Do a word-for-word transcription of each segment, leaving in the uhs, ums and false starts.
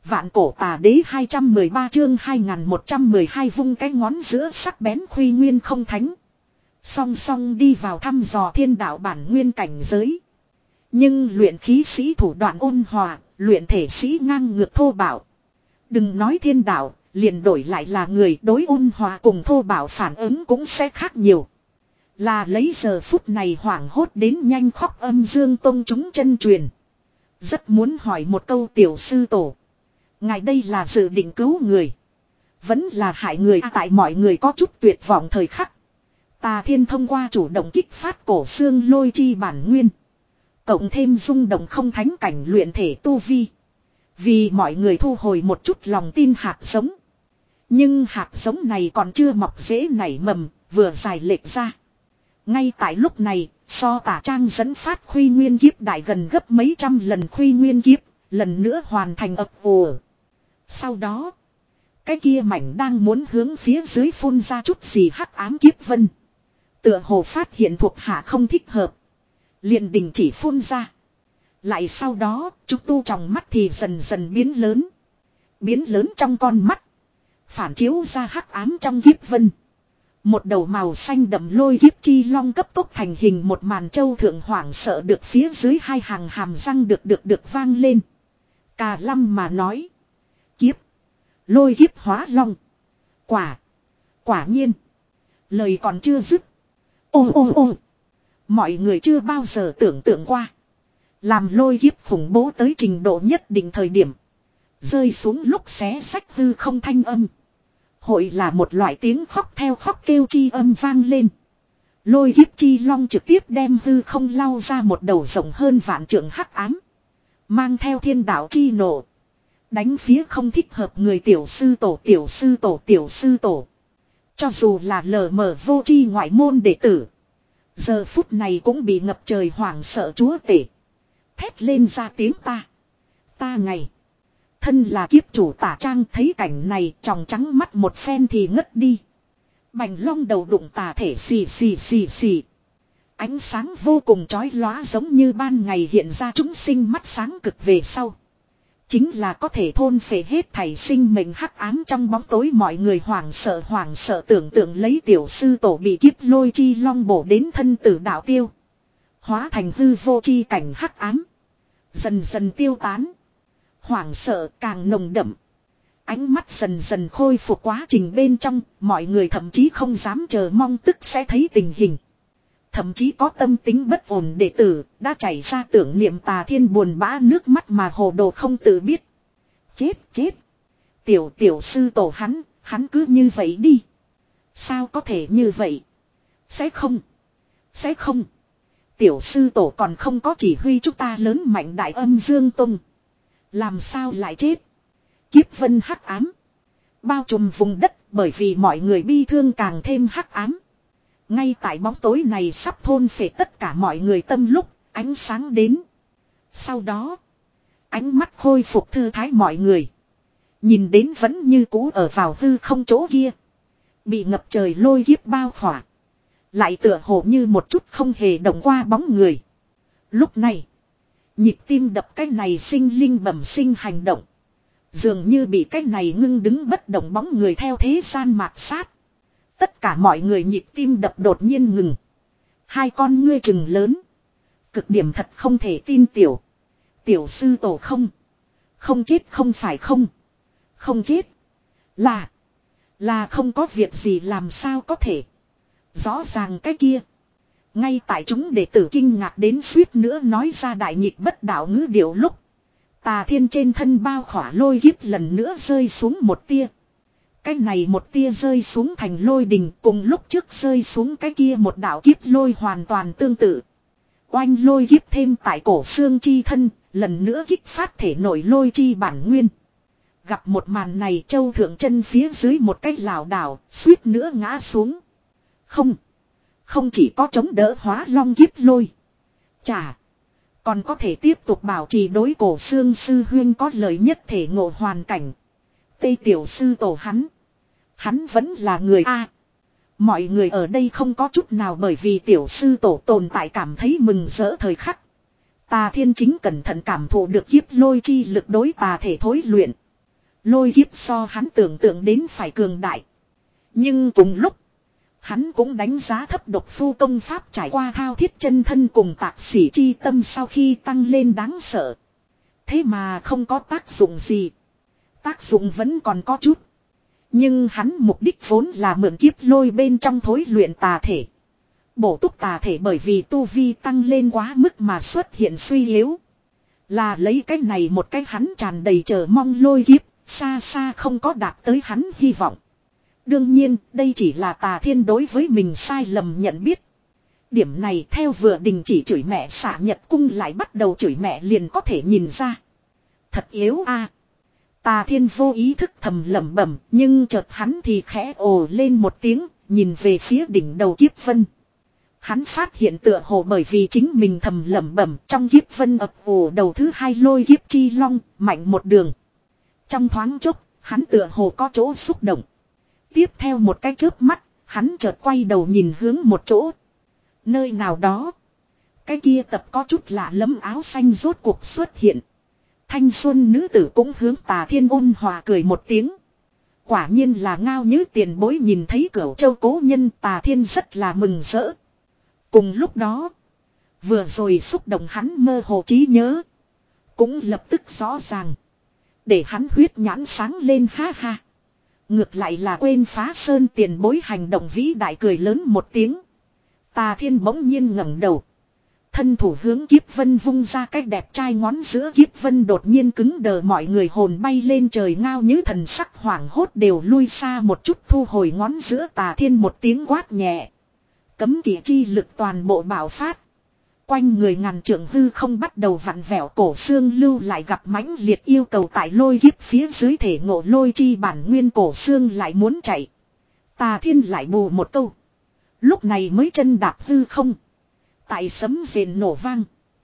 Vạn cổ tà đế hai trăm mười ba chương hai nghìn một trăm mười hai vung cái ngón giữa sắc bén khuy nguyên không thánh. Song song đi vào thăm dò thiên đạo bản nguyên cảnh giới. Nhưng luyện khí sĩ thủ đoạn ôn hòa, luyện thể sĩ ngang ngược thô bạo. Đừng nói thiên đạo, liền đổi lại là người đối ôn hòa cùng thô bạo phản ứng cũng sẽ khác nhiều. Là lấy giờ phút này hoảng hốt đến nhanh khóc âm dương tông chúng chân truyền. Rất muốn hỏi một câu tiểu sư tổ. Ngài đây là dự định cứu người. Vẫn là hại người à, tại mọi người có chút tuyệt vọng thời khắc. Tà Thiên thông qua chủ động kích phát cổ xương lôi chi bản nguyên. Cộng thêm rung động không thánh cảnh luyện thể tu vi. Vì mọi người thu hồi một chút lòng tin hạt giống. Nhưng hạt giống này còn chưa mọc rễ nảy mầm, vừa dài lệch ra. Ngay tại lúc này, so tả trang dẫn phát khuy nguyên kiếp đại gần gấp mấy trăm lần khuy nguyên kiếp, lần nữa hoàn thành ập ùa. Sau đó, cái kia mảnh đang muốn hướng phía dưới phun ra chút gì hắc ám kiếp vân. Tựa hồ phát hiện thuộc hạ không thích hợp. Liền đình chỉ phun ra. Lại sau đó, chúng tu trong mắt thì dần dần biến lớn. Biến lớn trong con mắt. Phản chiếu ra hắc ám trong kiếp vân. Một đầu màu xanh đậm lôi kiếp chi long cấp tốc thành hình một màn châu thượng hoảng sợ được phía dưới hai hàng hàm răng được được được vang lên. Cà lâm mà nói. Kiếp. Lôi kiếp hóa long. Quả. Quả nhiên. Lời còn chưa dứt. Ô ô ô. Mọi người chưa bao giờ tưởng tượng qua. Làm lôi kiếp khủng bố tới trình độ nhất định thời điểm. Rơi xuống lúc xé sách hư không thanh âm. Hội là một loại tiếng khóc theo khóc kêu chi âm vang lên. Lôi kiếp chi long trực tiếp đem hư không lau ra một đầu rộng hơn vạn trượng hắc ám. Mang theo thiên đạo chi nổ. Đánh phía không thích hợp người tiểu sư tổ tiểu sư tổ tiểu sư tổ. Cho dù là lờ mờ vô chi ngoại môn đệ tử. Giờ phút này cũng bị ngập trời hoảng sợ chúa tể. Thét lên ra tiếng ta. Ta ngày. Thân là kiếp chủ tả trang thấy cảnh này tròng trắng mắt một phen thì ngất đi. Bành long đầu đụng tà thể xì xì xì xì. Ánh sáng vô cùng chói lóa giống như ban ngày hiện ra chúng sinh mắt sáng cực về sau. Chính là có thể thôn phệ hết thảy sinh mệnh hắc ám trong bóng tối mọi người hoảng sợ hoảng sợ tưởng tượng lấy tiểu sư tổ bị kiếp lôi chi long bổ đến thân tử đạo tiêu. Hóa thành hư vô chi cảnh hắc ám. Dần dần tiêu tán. Hoảng sợ càng nồng đậm. Ánh mắt dần dần khôi phục quá trình bên trong, mọi người thậm chí không dám chờ mong tức sẽ thấy tình hình. Thậm chí có tâm tính bất ổn đệ tử, đã chảy ra tưởng niệm Tà Thiên buồn bã nước mắt mà hồ đồ không tự biết. Chết chết. Tiểu tiểu sư tổ hắn, hắn cứ như vậy đi. Sao có thể như vậy? Sẽ không. Sẽ không. Tiểu sư tổ còn không có chỉ huy chúng ta lớn mạnh đại âm dương tông. Làm sao lại chết? Kiếp vân hắc ám. Bao trùm vùng đất bởi vì mọi người bi thương càng thêm hắc ám. Ngay tại bóng tối này sắp thôn phệ tất cả mọi người tâm lúc ánh sáng đến. Sau đó. Ánh mắt khôi phục thư thái mọi người. Nhìn đến vẫn như cũ ở vào hư không chỗ kia. Bị ngập trời lôi kiếp bao khỏa. Lại tựa hồ như một chút không hề động qua bóng người. Lúc này. Nhịp tim đập cái này sinh linh bẩm sinh hành động. Dường như bị cái này ngưng đứng bất động bóng người theo thế gian mạt sát. Tất cả mọi người nhịp tim đập đột nhiên ngừng. Hai con ngươi trừng lớn. Cực điểm thật không thể tin tiểu. Tiểu sư tổ không. Không chết không phải không. Không chết. Là. Là không có việc gì làm sao có thể. Rõ ràng cái kia. Ngay tại chúng đệ tử kinh ngạc đến suýt nữa nói ra đại nhịp bất đạo ngữ điệu lúc. Tà Thiên trên thân bao khỏa lôi kiếp lần nữa rơi xuống một tia. Cái này một tia rơi xuống thành lôi đình cùng lúc trước rơi xuống cái kia một đạo kiếp lôi hoàn toàn tương tự. Oanh lôi kiếp thêm tại cổ xương chi thân, lần nữa kích phát thể nổi lôi chi bản nguyên. Gặp một màn này châu thượng chân phía dưới một cái lảo đảo, suýt nữa ngã xuống. Không. Không chỉ có chống đỡ hóa long kiếp lôi. Chà. Còn có thể tiếp tục bảo trì đối cổ xương sư huyên có lợi nhất thể ngộ hoàn cảnh. Tây tiểu sư tổ hắn. Hắn vẫn là người A. Mọi người ở đây không có chút nào bởi vì tiểu sư tổ tồn tại cảm thấy mừng rỡ thời khắc. Tà Thiên chính cẩn thận cảm thụ được kiếp lôi chi lực đối tà thể thối luyện. Lôi kiếp so hắn tưởng tượng đến phải cường đại. Nhưng cùng lúc, hắn cũng đánh giá thấp độc phu công pháp trải qua thao thiết chân thân cùng tạc sĩ chi tâm sau khi tăng lên đáng sợ. Thế mà không có tác dụng gì. Tác dụng vẫn còn có chút. Nhưng hắn mục đích vốn là mượn kiếp lôi bên trong thối luyện tà thể. Bổ túc tà thể bởi vì tu vi tăng lên quá mức mà xuất hiện suy yếu. Là lấy cái này một cái hắn tràn đầy chờ mong lôi kiếp, xa xa không có đạt tới hắn hy vọng. Đương nhiên, đây chỉ là Tà Thiên đối với mình sai lầm nhận biết. Điểm này theo vừa đình chỉ chửi mẹ xả nhật cung lại bắt đầu chửi mẹ liền có thể nhìn ra. Thật yếu a. Tà Thiên vô ý thức thầm lẩm bẩm, nhưng chợt hắn thì khẽ ồ lên một tiếng, nhìn về phía đỉnh đầu kiếp vân. Hắn phát hiện tựa hồ bởi vì chính mình thầm lẩm bẩm trong kiếp vân ập ồ đầu thứ hai lôi kiếp chi long, mạnh một đường. Trong thoáng chốc, hắn tựa hồ có chỗ xúc động. Tiếp theo một cái chớp mắt, hắn chợt quay đầu nhìn hướng một chỗ. Nơi nào đó, cái kia tập có chút lạ lẫm áo xanh rốt cuộc xuất hiện. Thanh xuân nữ tử cũng hướng Tà Thiên ôn hòa cười một tiếng. Quả nhiên là Ngao Nhữ tiền bối, nhìn thấy Cửu Châu cố nhân, Tà Thiên rất là mừng rỡ. Cùng lúc đó, vừa rồi xúc động hắn mơ hồ trí nhớ, cũng lập tức rõ ràng. Để hắn huyết nhãn sáng lên, ha ha. Ngược lại là quên Phá Sơn tiền bối hành động vĩ đại, cười lớn một tiếng. Tà Thiên bỗng nhiên ngẩng đầu. Thân thủ hướng kiếp vân vung ra cái đẹp trai ngón giữa, kiếp vân đột nhiên cứng đờ, mọi người hồn bay lên trời. Ngao Nhữ thần sắc hoảng hốt đều lui xa một chút, thu hồi ngón giữa. Tà Thiên một tiếng quát nhẹ. Cấm kỵ chi lực toàn bộ bạo phát. Quanh người ngàn trượng hư không bắt đầu vặn vẹo, cổ xương lưu lại gặp mãnh liệt yêu cầu tại lôi kiếp phía dưới thể ngộ lôi chi bản nguyên, cổ xương lại muốn chạy. Tà Thiên lại bù một câu. Lúc này mới chân đạp hư không. Tại sấm rền nổ vang.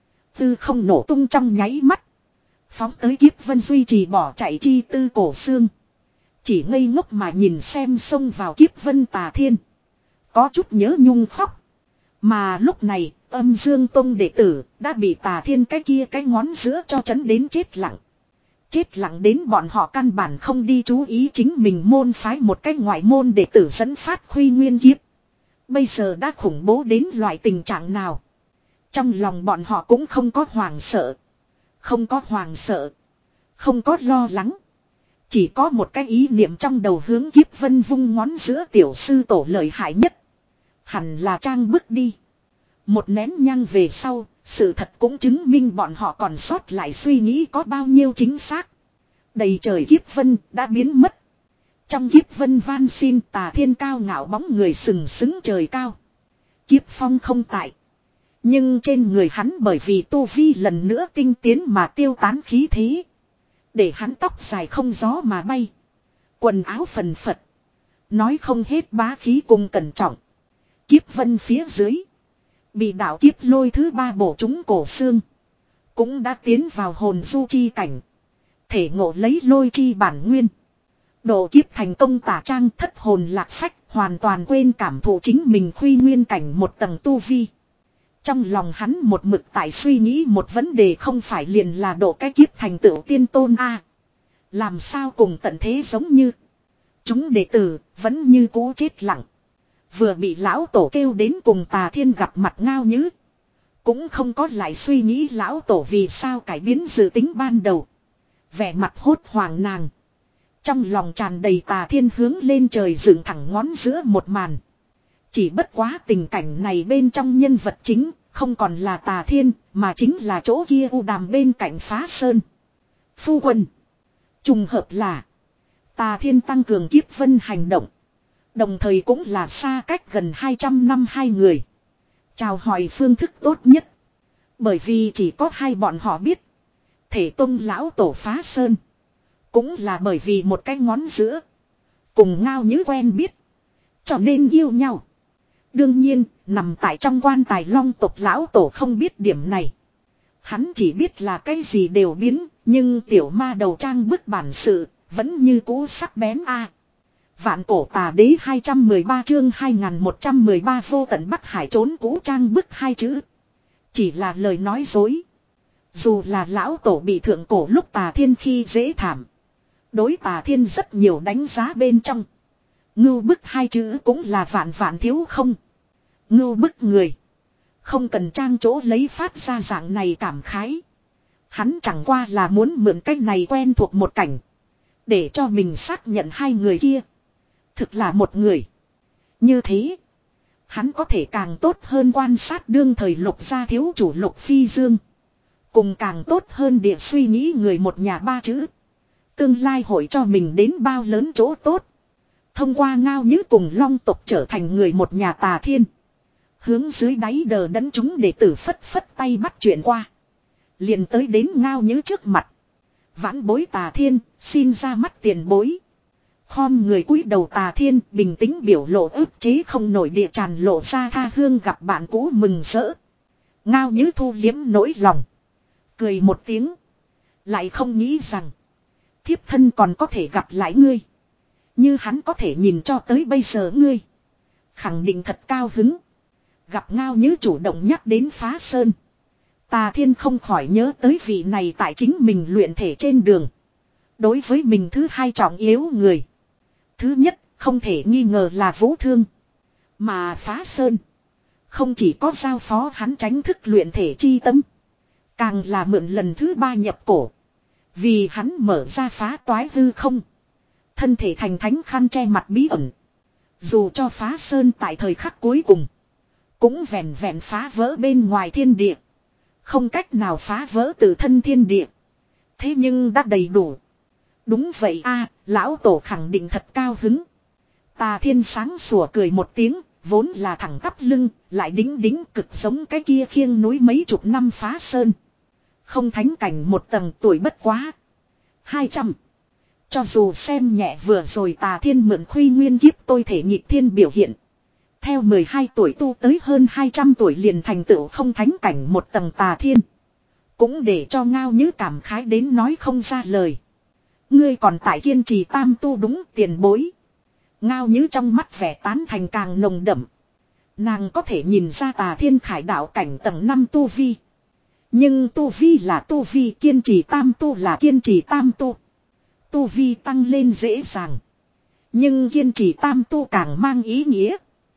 Hư không nổ tung trong nháy mắt. Phóng tới kiếp vân duy trì bỏ chạy chi tư, cổ xương chỉ ngây ngốc mà nhìn xem xông vào kiếp vân Tà Thiên. Có chút nhớ nhung khóc. Mà lúc này, Âm Dương Tông đệ tử đã bị Tà Thiên cái kia cái ngón giữa cho chấn đến chết lặng. Chết lặng đến bọn họ căn bản không đi chú ý chính mình môn phái một cái ngoại môn đệ tử dẫn phát Khuy Nguyên kiếp. Bây giờ đã khủng bố đến loại tình trạng nào. Trong lòng bọn họ cũng không có hoàng sợ. Không có hoàng sợ. Không có lo lắng. Chỉ có một cái ý niệm trong đầu, hướng kiếp vân vung ngón giữa, tiểu sư tổ lợi hại nhất. Hẳn là trang bước đi. Một nén nhang về sau, sự thật cũng chứng minh bọn họ còn sót lại suy nghĩ có bao nhiêu chính xác. Đầy trời kiếp vân đã biến mất. Trong kiếp vân van xin, Tà Thiên cao ngạo bóng người sừng sững trời cao. Kiếp phong không tại. Nhưng trên người hắn bởi vì tu vi lần nữa tinh tiến mà tiêu tán khí thế. Để hắn tóc dài không gió mà bay. Quần áo phần phật. Nói không hết bá khí cùng cẩn trọng. Kiếp vân phía dưới. Bị đạo kiếp lôi thứ ba bổ trúng, cổ xương cũng đã tiến vào hồn du chi cảnh. Thể ngộ lấy lôi chi bản nguyên. Độ kiếp thành công, tả trang thất hồn lạc phách, hoàn toàn quên cảm thụ chính mình Khuy Nguyên cảnh một tầng tu vi. Trong lòng hắn một mực tại suy nghĩ một vấn đề, không phải liền là độ cái kiếp thành tựu tiên tôn a à, làm sao cùng tận thế giống như. Chúng đệ tử vẫn như cũ chết lặng. Vừa bị lão tổ kêu đến cùng Tà Thiên gặp mặt, Ngao Nhữ cũng không có lại suy nghĩ lão tổ vì sao cải biến dự tính ban đầu. Vẻ mặt hốt hoảng nàng. Trong lòng tràn đầy Tà Thiên hướng lên trời dựng thẳng ngón giữa một màn. Chỉ bất quá tình cảnh này bên trong nhân vật chính không còn là Tà Thiên, mà chính là chỗ kia u đàm bên cạnh Phá Sơn. Phu quân. Trùng hợp là Tà Thiên tăng cường kiếp vân hành động. Đồng thời cũng là xa cách gần hai trăm năm hai người. Chào hỏi phương thức tốt nhất. Bởi vì chỉ có hai bọn họ biết. Thể tông lão tổ Phá Sơn. Cũng là bởi vì một cái ngón giữa. Cùng Ngao Nhữ quen biết. Cho nên yêu nhau. Đương nhiên, nằm tại trong quan tài long tộc lão tổ không biết điểm này. Hắn chỉ biết là cái gì đều biến. Nhưng tiểu ma đầu trang bức bản sự vẫn như cũ sắc bén a. Vạn cổ tà đế hai trăm mười ba chương hai nghìn một trăm mười ba vô tận Bắc Hải trốn cũ trang bức hai chữ. Chỉ là lời nói dối. Dù là lão tổ bị thượng cổ lúc Tà Thiên khi dễ thảm. Đối Tà Thiên rất nhiều đánh giá bên trong. Ngưu bức hai chữ cũng là vạn vạn thiếu không. Ngưu bức người. Không cần trang chỗ lấy phát ra dạng này cảm khái. Hắn chẳng qua là muốn mượn cách này quen thuộc một cảnh. Để cho mình xác nhận hai người kia. Thực là một người. Như thế. Hắn có thể càng tốt hơn quan sát đương thời Lục gia thiếu chủ Lục Phi Dương. Cùng càng tốt hơn địa suy nghĩ người một nhà ba chữ. Tương lai hội cho mình đến bao lớn chỗ tốt. Thông qua Ngao Nhữ cùng Long tộc trở thành người một nhà Tà Thiên. Hướng dưới đáy đờ đẫn chúng đệ tử phất phất tay bắt chuyện qua. Liền tới đến Ngao Nhữ trước mặt. Vãn bối Tà Thiên, xin ra mắt tiền bối. Khom người cúi đầu Tà Thiên bình tĩnh biểu lộ ức chế không nổi địa tràn lộ ra tha hương gặp bạn cũ mừng rỡ. Ngao Nhữ thu liếm nỗi lòng. Cười một tiếng. Lại không nghĩ rằng. Thiếp thân còn có thể gặp lại ngươi. Như hắn có thể nhìn cho tới bây giờ ngươi. Khẳng định thật cao hứng. Gặp Ngao Nhữ chủ động nhắc đến Phá Sơn. Tà Thiên không khỏi nhớ tới vị này tại chính mình luyện thể trên đường. Đối với mình thứ hai trọng yếu người. Thứ nhất không thể nghi ngờ là Vũ Thương. Mà Phá Sơn. Không chỉ có giao phó hắn tránh thức luyện thể chi tâm. Càng là mượn lần thứ ba nhập cổ. Vì hắn mở ra phá toái hư không. Thân thể thành thánh khăn che mặt bí ẩn. Dù cho Phá Sơn tại thời khắc cuối cùng. Cũng vẹn vẹn phá vỡ bên ngoài thiên địa. Không cách nào phá vỡ từ thân thiên địa. Thế nhưng đã đầy đủ. Đúng vậy a, lão tổ khẳng định thật cao hứng. Tà Thiên sáng sủa cười một tiếng. Vốn là thẳng tắp lưng. Lại đính đính cực giống cái kia khiêng núi mấy chục năm Phá Sơn. Không thánh cảnh một tầng tuổi bất quá. Hai trăm. Cho dù xem nhẹ vừa rồi Tà Thiên mượn khuy nguyên kiếp tôi thể nhịp thiên biểu hiện. Theo mười hai tuổi tu tới hơn hai trăm tuổi liền thành tựu không thánh cảnh một tầng Tà Thiên. Cũng để cho Ngao Nhữ cảm khái đến nói không ra lời. Ngươi còn tại kiên trì tam tu đúng tiền bối. Ngao Nhữ trong mắt vẻ tán thành càng nồng đậm. Nàng có thể nhìn ra Tà Thiên khải đạo cảnh tầng năm tu vi. Nhưng tu vi là tu vi, kiên trì tam tu là kiên trì tam tu. Tu vi tăng lên dễ dàng. Nhưng kiên trì tam tu càng mang ý nghĩa.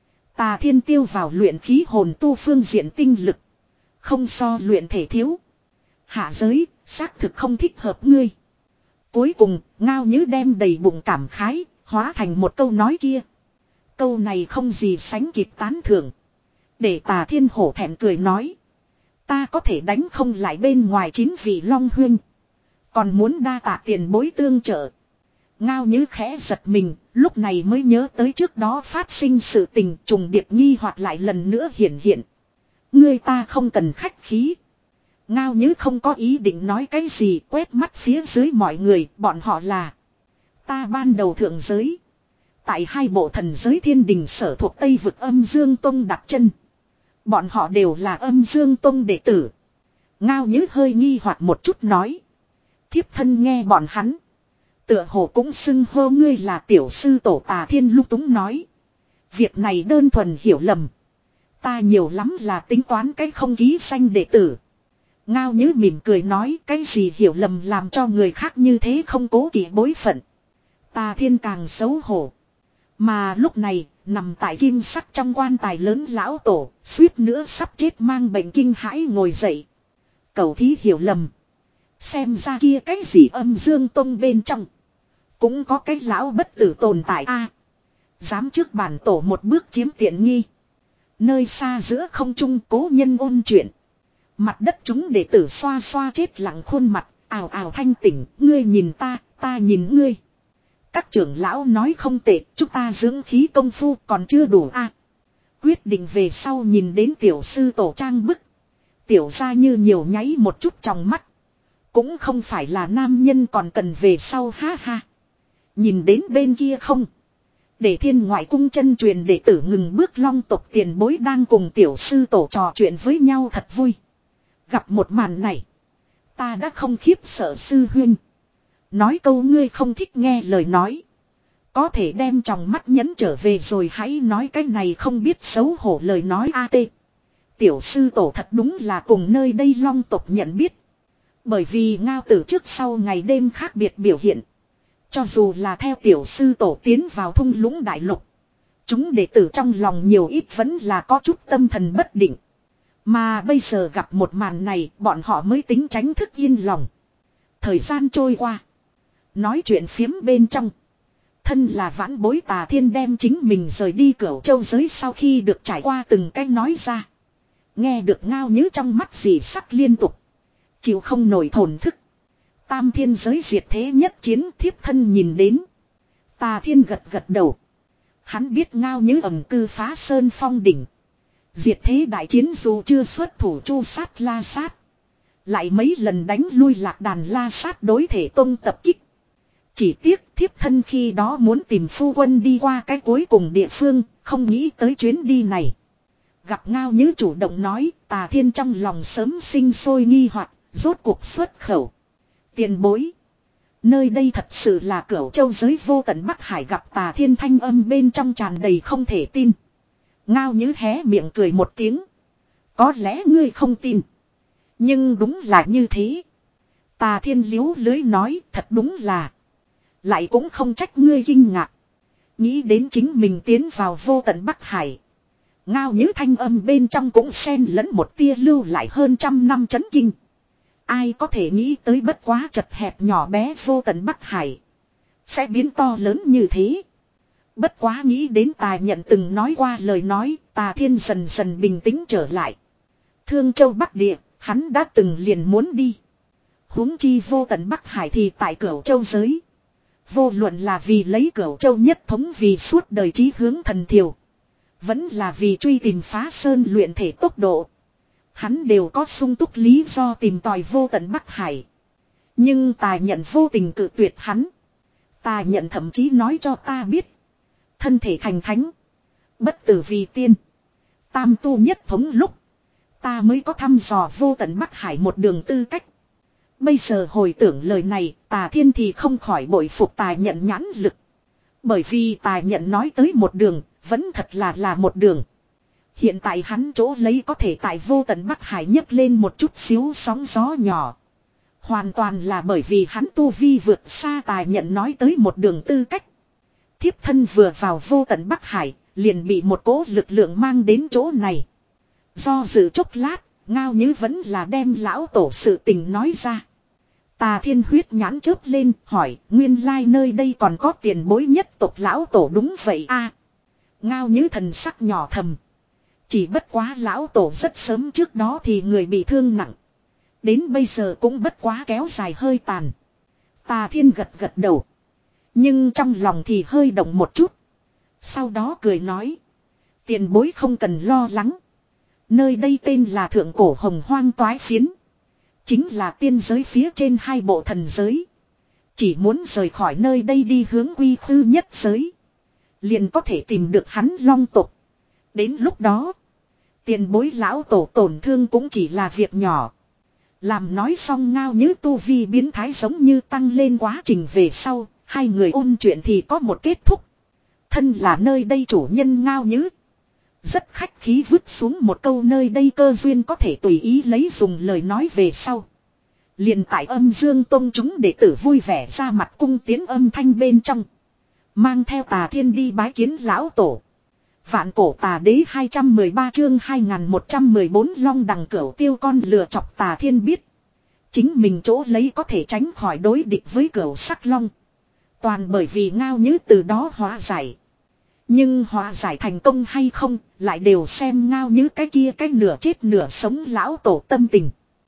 Tà Thiên tiêu vào luyện khí hồn tu phương diện tinh lực. Không so luyện thể thiếu. Hạ giới, xác thực không thích hợp ngươi. Cuối cùng, Ngao Nhữ đem đầy bụng cảm khái, hóa thành một câu nói kia. Câu này không gì sánh kịp tán thưởng. Để Tà Thiên hổ thẹn cười nói. Ta có thể đánh không lại bên ngoài chín vị long huynh. Còn muốn đa tạ tiền bối tương trợ. Ngao Nhữ khẽ giật mình, lúc này mới nhớ tới trước đó phát sinh sự tình trùng điệp nghi hoặc lại lần nữa hiện hiện. Ngươi ta không cần khách khí. Ngao Nhữ không có ý định nói cái gì, quét mắt phía dưới mọi người, bọn họ là. Ta ban đầu thượng giới. Tại hai bộ thần giới thiên đình sở thuộc Tây vực Âm Dương Tông đặt chân. Bọn họ đều là Âm Dương Tông đệ tử. Ngao Nhữ hơi nghi hoặc một chút nói. Thiếp thân nghe bọn hắn. Tựa hồ cũng xưng hô ngươi là tiểu sư tổ. Tà Thiên lung túng nói. Việc này đơn thuần hiểu lầm. Ta nhiều lắm là tính toán cái không ký danh đệ tử. Ngao Nhữ mỉm cười nói cái gì hiểu lầm làm cho người khác như thế không cố kỵ bối phận. Tà Thiên càng xấu hổ. Mà lúc này, nằm tại kim sắc trong quan tài lớn lão tổ, suýt nữa sắp chết mang bệnh kinh hãi ngồi dậy. Cầu thí hiểu lầm. Xem ra kia cái gì Âm Dương Tông bên trong. Cũng có cái lão bất tử tồn tại a. Dám trước bản tổ một bước chiếm tiện nghi. Nơi xa giữa không trung cố nhân ôn chuyện. Mặt đất chúng đệ tử xoa xoa chết lặng khuôn mặt, ào ào thanh tỉnh, ngươi nhìn ta, ta nhìn ngươi. Các trưởng lão nói không tệ, chúng ta dưỡng khí công phu còn chưa đủ a. Quyết định về sau nhìn đến tiểu sư tổ trang bức. Tiểu ra như nhiều nháy một chút trong mắt. Cũng không phải là nam nhân còn cần về sau ha ha. Nhìn đến bên kia không. Để Thiên Ngoại cung chân truyền đệ tử ngừng bước Long tộc tiền bối đang cùng tiểu sư tổ trò chuyện với nhau thật vui. Gặp một màn này. Ta đã không khiếp sợ sư huynh. Nói câu ngươi không thích nghe lời nói. Có thể đem trong mắt nhấn trở về rồi hãy nói cái này không biết xấu hổ lời nói a tê. Tiểu sư tổ thật đúng là cùng nơi đây Long tộc nhận biết. Bởi vì Ngao Tử trước sau ngày đêm khác biệt biểu hiện. Cho dù là theo tiểu sư tổ tiến vào thung lũng đại lục. Chúng đệ tử trong lòng nhiều ít vẫn là có chút tâm thần bất định. Mà bây giờ gặp một màn này bọn họ mới tính tránh thức yên lòng. Thời gian trôi qua. Nói chuyện phiếm bên trong. Thân là vãn bối Tà Thiên đem chính mình rời đi Cửu Châu giới sau khi được trải qua từng cái nói ra. Nghe được Ngao Nhứ trong mắt dì sắc liên tục. Chịu không nổi thổn thức. Tam thiên giới diệt thế nhất chiến thiếp thân nhìn đến. Tà Thiên gật gật đầu. Hắn biết Ngao Nhứ ẩn cư phá sơn phong đỉnh. Diệt thế đại chiến dù chưa xuất thủ chu sát la sát. Lại mấy lần đánh lui lạc đàn la sát đối thể tông tập kích. Chỉ tiếc thiếp thân khi đó muốn tìm phu quân đi qua cái cuối cùng địa phương, không nghĩ tới chuyến đi này. Gặp Ngao Nhứ chủ động nói, Tà Thiên trong lòng sớm sinh sôi nghi hoặc, rốt cuộc xuất khẩu. Tiền bối. Nơi đây thật sự là Cửu Châu giới vô tận Bắc Hải. Gặp Tà Thiên thanh âm bên trong tràn đầy không thể tin. Ngao Nhứ hé miệng cười một tiếng. Có lẽ ngươi không tin. Nhưng đúng là như thế. Tà Thiên liếu lưới nói thật đúng là. Lại cũng không trách ngươi kinh ngạc. Nghĩ đến chính mình tiến vào vô tận Bắc Hải. Ngao Nhứ thanh âm bên trong cũng xen lẫn một tia lưu lại hơn trăm năm chấn kinh. Ai có thể nghĩ tới bất quá chật hẹp nhỏ bé vô tận Bắc Hải. Sẽ biến to lớn như thế. Bất quá nghĩ đến Tà Nhận từng nói qua lời nói. Tà Thiên dần dần bình tĩnh trở lại. Thương Châu Bắc Địa. Hắn đã từng liền muốn đi. Huống chi vô tận Bắc Hải thì tại Cửu Châu giới. Vô luận là vì lấy Cửu Châu nhất thống vì suốt đời chí hướng thần thiều. Vẫn là vì truy tìm phá sơn luyện thể tốc độ. Hắn đều có sung túc lý do tìm tòi vô tận Bắc Hải. Nhưng Tà Nhận vô tình cự tuyệt hắn. Tà Nhận thậm chí nói cho ta biết. Thân thể thành thánh. Bất tử vì tiên. Tam tu nhất thống lúc. Ta mới có thăm dò vô tận Bắc Hải một đường tư cách. Bây giờ hồi tưởng lời này, Tà Thiên thì không khỏi bội phục Tà Nhận nhãn lực. Bởi vì Tà Nhận nói tới một đường, vẫn thật là là một đường. Hiện tại hắn chỗ lấy có thể tại vô tận Bắc Hải nhấc lên một chút xíu sóng gió nhỏ. Hoàn toàn là bởi vì hắn tu vi vượt xa Tà Nhận nói tới một đường tư cách. Thiếp thân vừa vào vô tận Bắc Hải, liền bị một cỗ lực lượng mang đến chỗ này. Do dự chốc lát, Ngao Nhứ vẫn là đem lão tổ sự tình nói ra. Tà Thiên huyết nhãn chớp lên, hỏi, nguyên lai nơi đây còn có tiền bối nhất tộc lão tổ đúng vậy a? Ngao Nhứ thần sắc nhỏ thầm. Chỉ bất quá lão tổ rất sớm trước đó thì người bị thương nặng. Đến bây giờ cũng bất quá kéo dài hơi tàn. Tà Thiên gật gật đầu. Nhưng trong lòng thì hơi động một chút. Sau đó cười nói. Tiền bối không cần lo lắng. Nơi đây tên là Thượng Cổ Hồng Hoang Toái Phiến. Chính là tiên giới phía trên hai bộ thần giới. Chỉ muốn rời khỏi nơi đây đi hướng quy khư nhất giới. Liền có thể tìm được hắn long tộc. Đến lúc đó. Tiền bối lão tổ tổn thương cũng chỉ là việc nhỏ. Làm nói xong Ngao Nhứ tu vi biến thái giống như tăng lên quá trình về sau. Hai người ôn chuyện thì có một kết thúc. Thân là nơi đây chủ nhân Ngao Nhứ. Rất khách khí vứt xuống một câu nơi đây cơ duyên có thể tùy ý lấy dùng lời nói về sau. Liền tại Âm Dương Tông chúng đệ tử vui vẻ ra mặt cung tiến âm thanh bên trong. Mang theo Tà Thiên đi bái kiến lão tổ. Vạn cổ Tà Đế hai trăm mười ba chương hai nghìn một trăm mười bốn Long Đằng Cửu Tiêu con lừa chọc Tà Thiên biết. Chính mình chỗ lấy có thể tránh khỏi đối địch với Cửu Sắc Long. Toàn bởi vì Ngao Nhứ từ đó hóa giải. Nhưng hóa giải thành công hay không, lại đều xem Ngao Nhứ cái kia cái nửa chết nửa sống lão tổ tâm tình.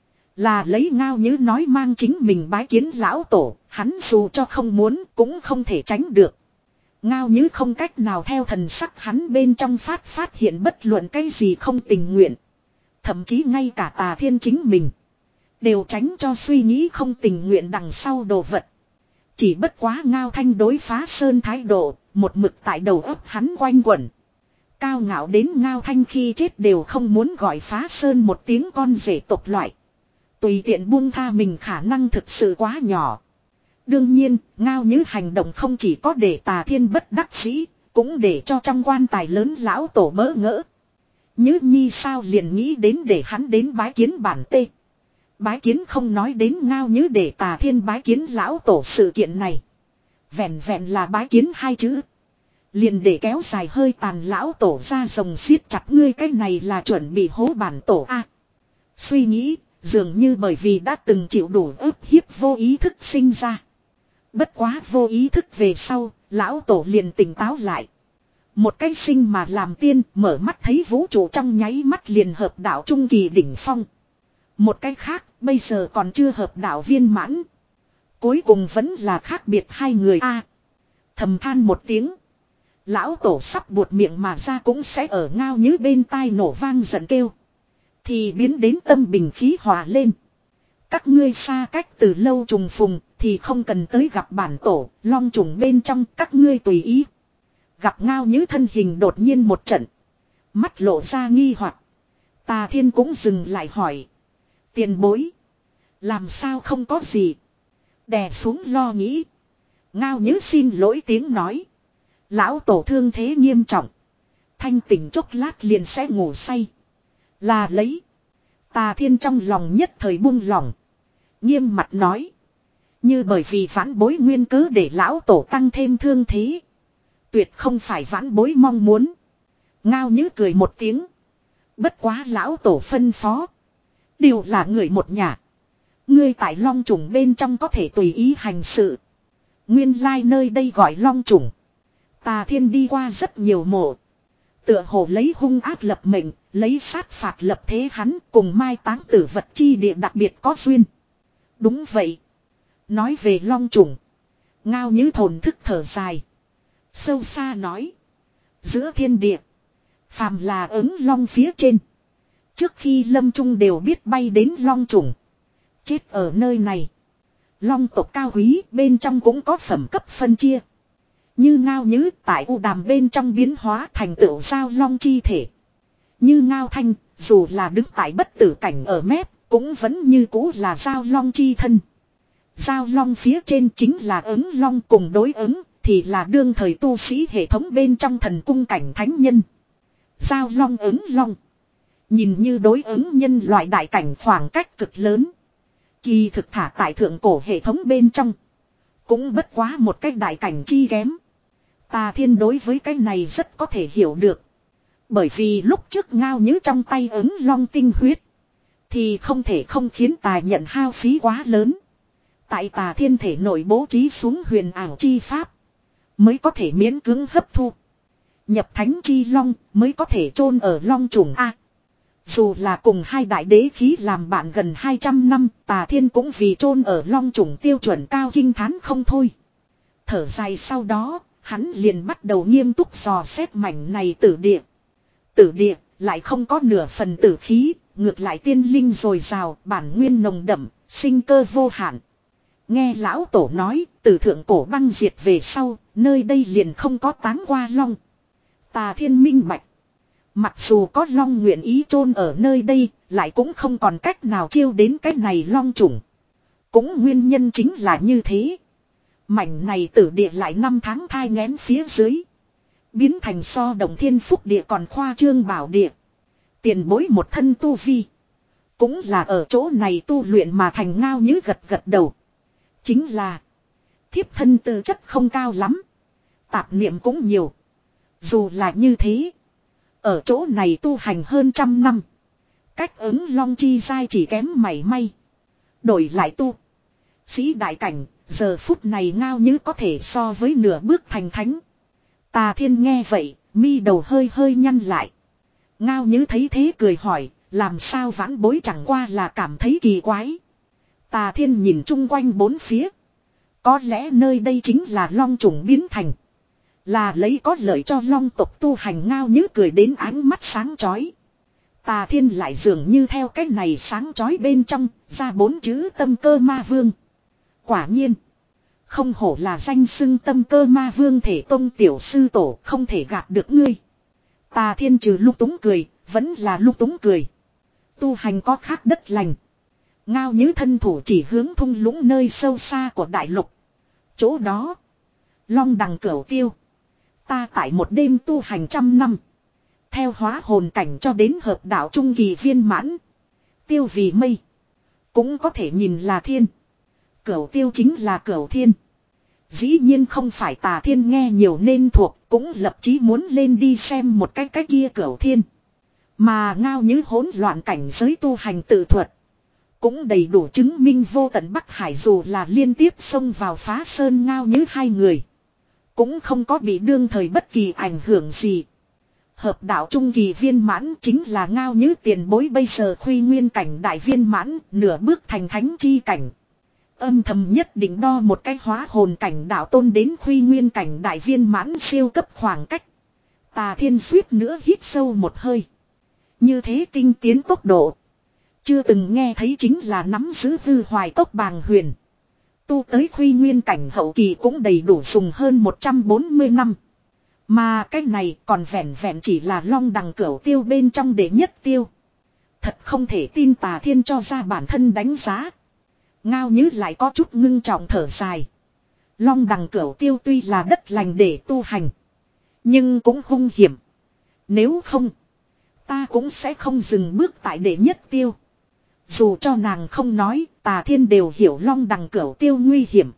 Là lấy Ngao Nhứ nói mang chính mình bái kiến lão tổ, hắn dù cho không muốn cũng không thể tránh được. Ngao Nhứ không cách nào theo thần sắc hắn bên trong phát phát hiện bất luận cái gì không tình nguyện. Thậm chí ngay cả Tà Thiên chính mình đều tránh cho suy nghĩ không tình nguyện đằng sau đồ vật. Chỉ bất quá Ngao Thanh đối phá sơn thái độ, một mực tại đầu óc hắn quanh quẩn. Cao ngạo đến Ngao Thanh khi chết đều không muốn gọi phá sơn một tiếng con rể tộc loại. Tùy tiện buông tha mình khả năng thực sự quá nhỏ. Đương nhiên, Ngao Nhứ hành động không chỉ có để Tà Thiên bất đắc dĩ, cũng để cho trong quan tài lớn lão tổ bỡ ngỡ. Nhứ nhi sao liền nghĩ đến để hắn đến bái kiến bản tê. Bái kiến không nói đến Ngao Nhứ để Tà Thiên bái kiến lão tổ sự kiện này. Vẹn vẹn là bái kiến hai chữ. Liền để kéo dài hơi tàn lão tổ ra rồng siết chặt ngươi, cái này là chuẩn bị hố bản tổ a. Suy nghĩ, dường như bởi vì đã từng chịu đủ ức hiếp vô ý thức sinh ra. Bất quá vô ý thức về sau, lão tổ liền tỉnh táo lại. Một cái sinh mà làm tiên, mở mắt thấy vũ trụ trong nháy mắt liền hợp đạo trung kỳ đỉnh phong. Một cái khác, bây giờ còn chưa hợp đạo viên mãn. Cuối cùng vẫn là khác biệt hai người a. Thầm than một tiếng. Lão tổ sắp buột miệng mà ra cũng sẽ ở Ngao Nhứ bên tai nổ vang giận kêu. Thì biến đến tâm bình khí hòa lên. Các ngươi xa cách từ lâu trùng phùng thì không cần tới gặp bản tổ, long trùng bên trong các ngươi tùy ý. Gặp Ngao Nhứ thân hình đột nhiên một trận. Mắt lộ ra nghi hoặc. Tà Thiên cũng dừng lại hỏi. Tiền bối. Làm sao không có gì. Đè xuống lo nghĩ. Ngao Nhứ xin lỗi tiếng nói. Lão tổ thương thế nghiêm trọng. Thanh tỉnh chốc lát liền sẽ ngủ say. Là lấy. Tà Thiên trong lòng nhất thời buông lỏng. Nghiêm mặt nói. Như bởi vì vãn bối nguyên cớ để lão tổ tăng thêm thương thế. Tuyệt không phải vãn bối mong muốn. Ngao Nhứ cười một tiếng. Bất quá lão tổ phân phó. Đều là người một nhà. Ngươi tại long trùng bên trong có thể tùy ý hành sự. Nguyên lai nơi đây gọi long trùng. Tà Thiên đi qua rất nhiều mộ. Tựa hồ lấy hung ác lập mệnh, lấy sát phạt lập thế, hắn cùng mai táng tử vật chi địa đặc biệt có duyên. Đúng vậy. Nói về long trùng. Ngao Nhứ thổn thức thở dài. Sâu xa nói. Giữa thiên địa. Phàm là ứng long phía trên. Trước khi lâm trung đều biết bay đến long trùng. Chết ở nơi này. Long tộc cao quý bên trong cũng có phẩm cấp phân chia. Như Ngao Nhứ tại u đàm bên trong biến hóa thành tựu giao long chi thể. Như Ngao Thanh, dù là đứng tại bất tử cảnh ở mép, cũng vẫn như cũ là giao long chi thân. Giao long phía trên chính là ứng long, cùng đối ứng, thì là đương thời tu sĩ hệ thống bên trong thần cung cảnh thánh nhân. Giao long ứng long. Nhìn như đối ứng nhân loại đại cảnh khoảng cách cực lớn. Kỳ thực thả tại thượng cổ hệ thống bên trong. Cũng bất quá một cách đại cảnh chi kém. Tà Thiên đối với cái này rất có thể hiểu được. Bởi vì lúc trước Ngao Nhứ trong tay ứng long tinh huyết. Thì không thể không khiến Tà nhận hao phí quá lớn. Tại Tà Thiên thể nội bố trí xuống huyền ảo chi pháp. Mới có thể miễn cưỡng hấp thu. Nhập thánh chi long mới có thể chôn ở long trùng A. Dù là cùng hai đại đế khí làm bạn gần hai trăm năm, Tà Thiên cũng vì chôn ở long trùng tiêu chuẩn cao kinh thán không thôi. Thở dài sau đó, hắn liền bắt đầu nghiêm túc dò xét mảnh này tử địa. Tử địa lại không có nửa phần tử khí, ngược lại tiên linh dồi dào, bản nguyên nồng đậm, sinh cơ vô hạn. Nghe lão tổ nói, từ thượng cổ băng diệt về sau, nơi đây liền không có táng qua long. Tà Thiên minh bạch. Mặc dù có long nguyện ý chôn ở nơi đây, lại cũng không còn cách nào chiêu đến cái này long trùng. Cũng nguyên nhân chính là như thế. Mảnh này tử địa lại năm tháng thai nghén phía dưới. Biến thành so đồng thiên phúc địa còn khoa trương bảo địa. Tiền bối một thân tu vi. Cũng là ở chỗ này tu luyện mà thành. Ngao Nhứ gật gật đầu. Chính là. Thiếp thân tư chất không cao lắm. Tạp niệm cũng nhiều. Dù là như thế. Ở chỗ này tu hành hơn trăm năm. Cách ứng long chi giai chỉ kém mảy may. Đổi lại tu. Sĩ đại cảnh. Giờ phút này Ngao Nhứ có thể so với nửa bước thành thánh. Tà Thiên nghe vậy, mi đầu hơi hơi nhăn lại. Ngao Nhứ thấy thế cười hỏi, làm sao vãn bối chẳng qua là cảm thấy kỳ quái. Tà Thiên nhìn chung quanh bốn phía. Có lẽ nơi đây chính là long trùng biến thành. Là lấy có lợi cho long tộc tu hành. Ngao Nhứ cười đến ánh mắt sáng chói. Tà Thiên lại dường như theo cái này sáng chói bên trong, ra bốn chữ tâm cơ ma vương. Quả nhiên. Không hổ là danh xưng tâm cơ ma vương thể tông tiểu sư tổ, không thể gạt được ngươi. Tà Thiên trừ lúc túng cười, vẫn là lúc túng cười. Tu hành có khác đất lành. Ngao Nhứ thân thủ chỉ hướng thung lũng nơi sâu xa của đại lục. Chỗ đó. Long đằng cửu tiêu. Ta tại một đêm tu hành trăm năm. Theo hóa hồn cảnh cho đến hợp đạo trung kỳ viên mãn. Tiêu vì mây. Cũng có thể nhìn là thiên. Cửu tiêu chính là cửu thiên. Dĩ nhiên không phải Tà Thiên nghe nhiều nên thuộc, cũng lập chí muốn lên đi xem một cái cái kia Cửu Thiên. Mà Ngao Nhứ hỗn loạn cảnh giới tu hành tự thuật, cũng đầy đủ chứng minh vô tận Bắc Hải dù là liên tiếp xông vào phá sơn Ngao Nhứ hai người, cũng không có bị đương thời bất kỳ ảnh hưởng gì. Hợp đạo trung kỳ viên mãn chính là Ngao Nhứ tiền bối bây giờ khuy nguyên cảnh đại viên mãn, nửa bước thành thánh chi cảnh. Âm thầm nhất định đo một cái hóa hồn cảnh đạo tôn đến khuy nguyên cảnh đại viên mãn siêu cấp khoảng cách. Tà Thiên suýt nữa hít sâu một hơi. Như thế tinh tiến tốc độ, chưa từng nghe thấy chính là nắm giữ hư hoài tốc bàng huyền. Tu tới khuy nguyên cảnh hậu kỳ cũng đầy đủ dùng hơn một trăm bốn mươi năm. Mà cái này còn vẹn vẹn chỉ là long đằng cửu tiêu bên trong đệ nhất tiêu. Thật không thể tin Tà Thiên cho ra bản thân đánh giá. Ngao Nhứ lại có chút ngưng trọng thở dài. Long đằng cửu tiêu tuy là đất lành để tu hành, nhưng cũng hung hiểm. Nếu không, ta cũng sẽ không dừng bước tại đệ nhất tiêu. Dù cho nàng không nói, Tà Thiên đều hiểu long đằng cửu tiêu nguy hiểm.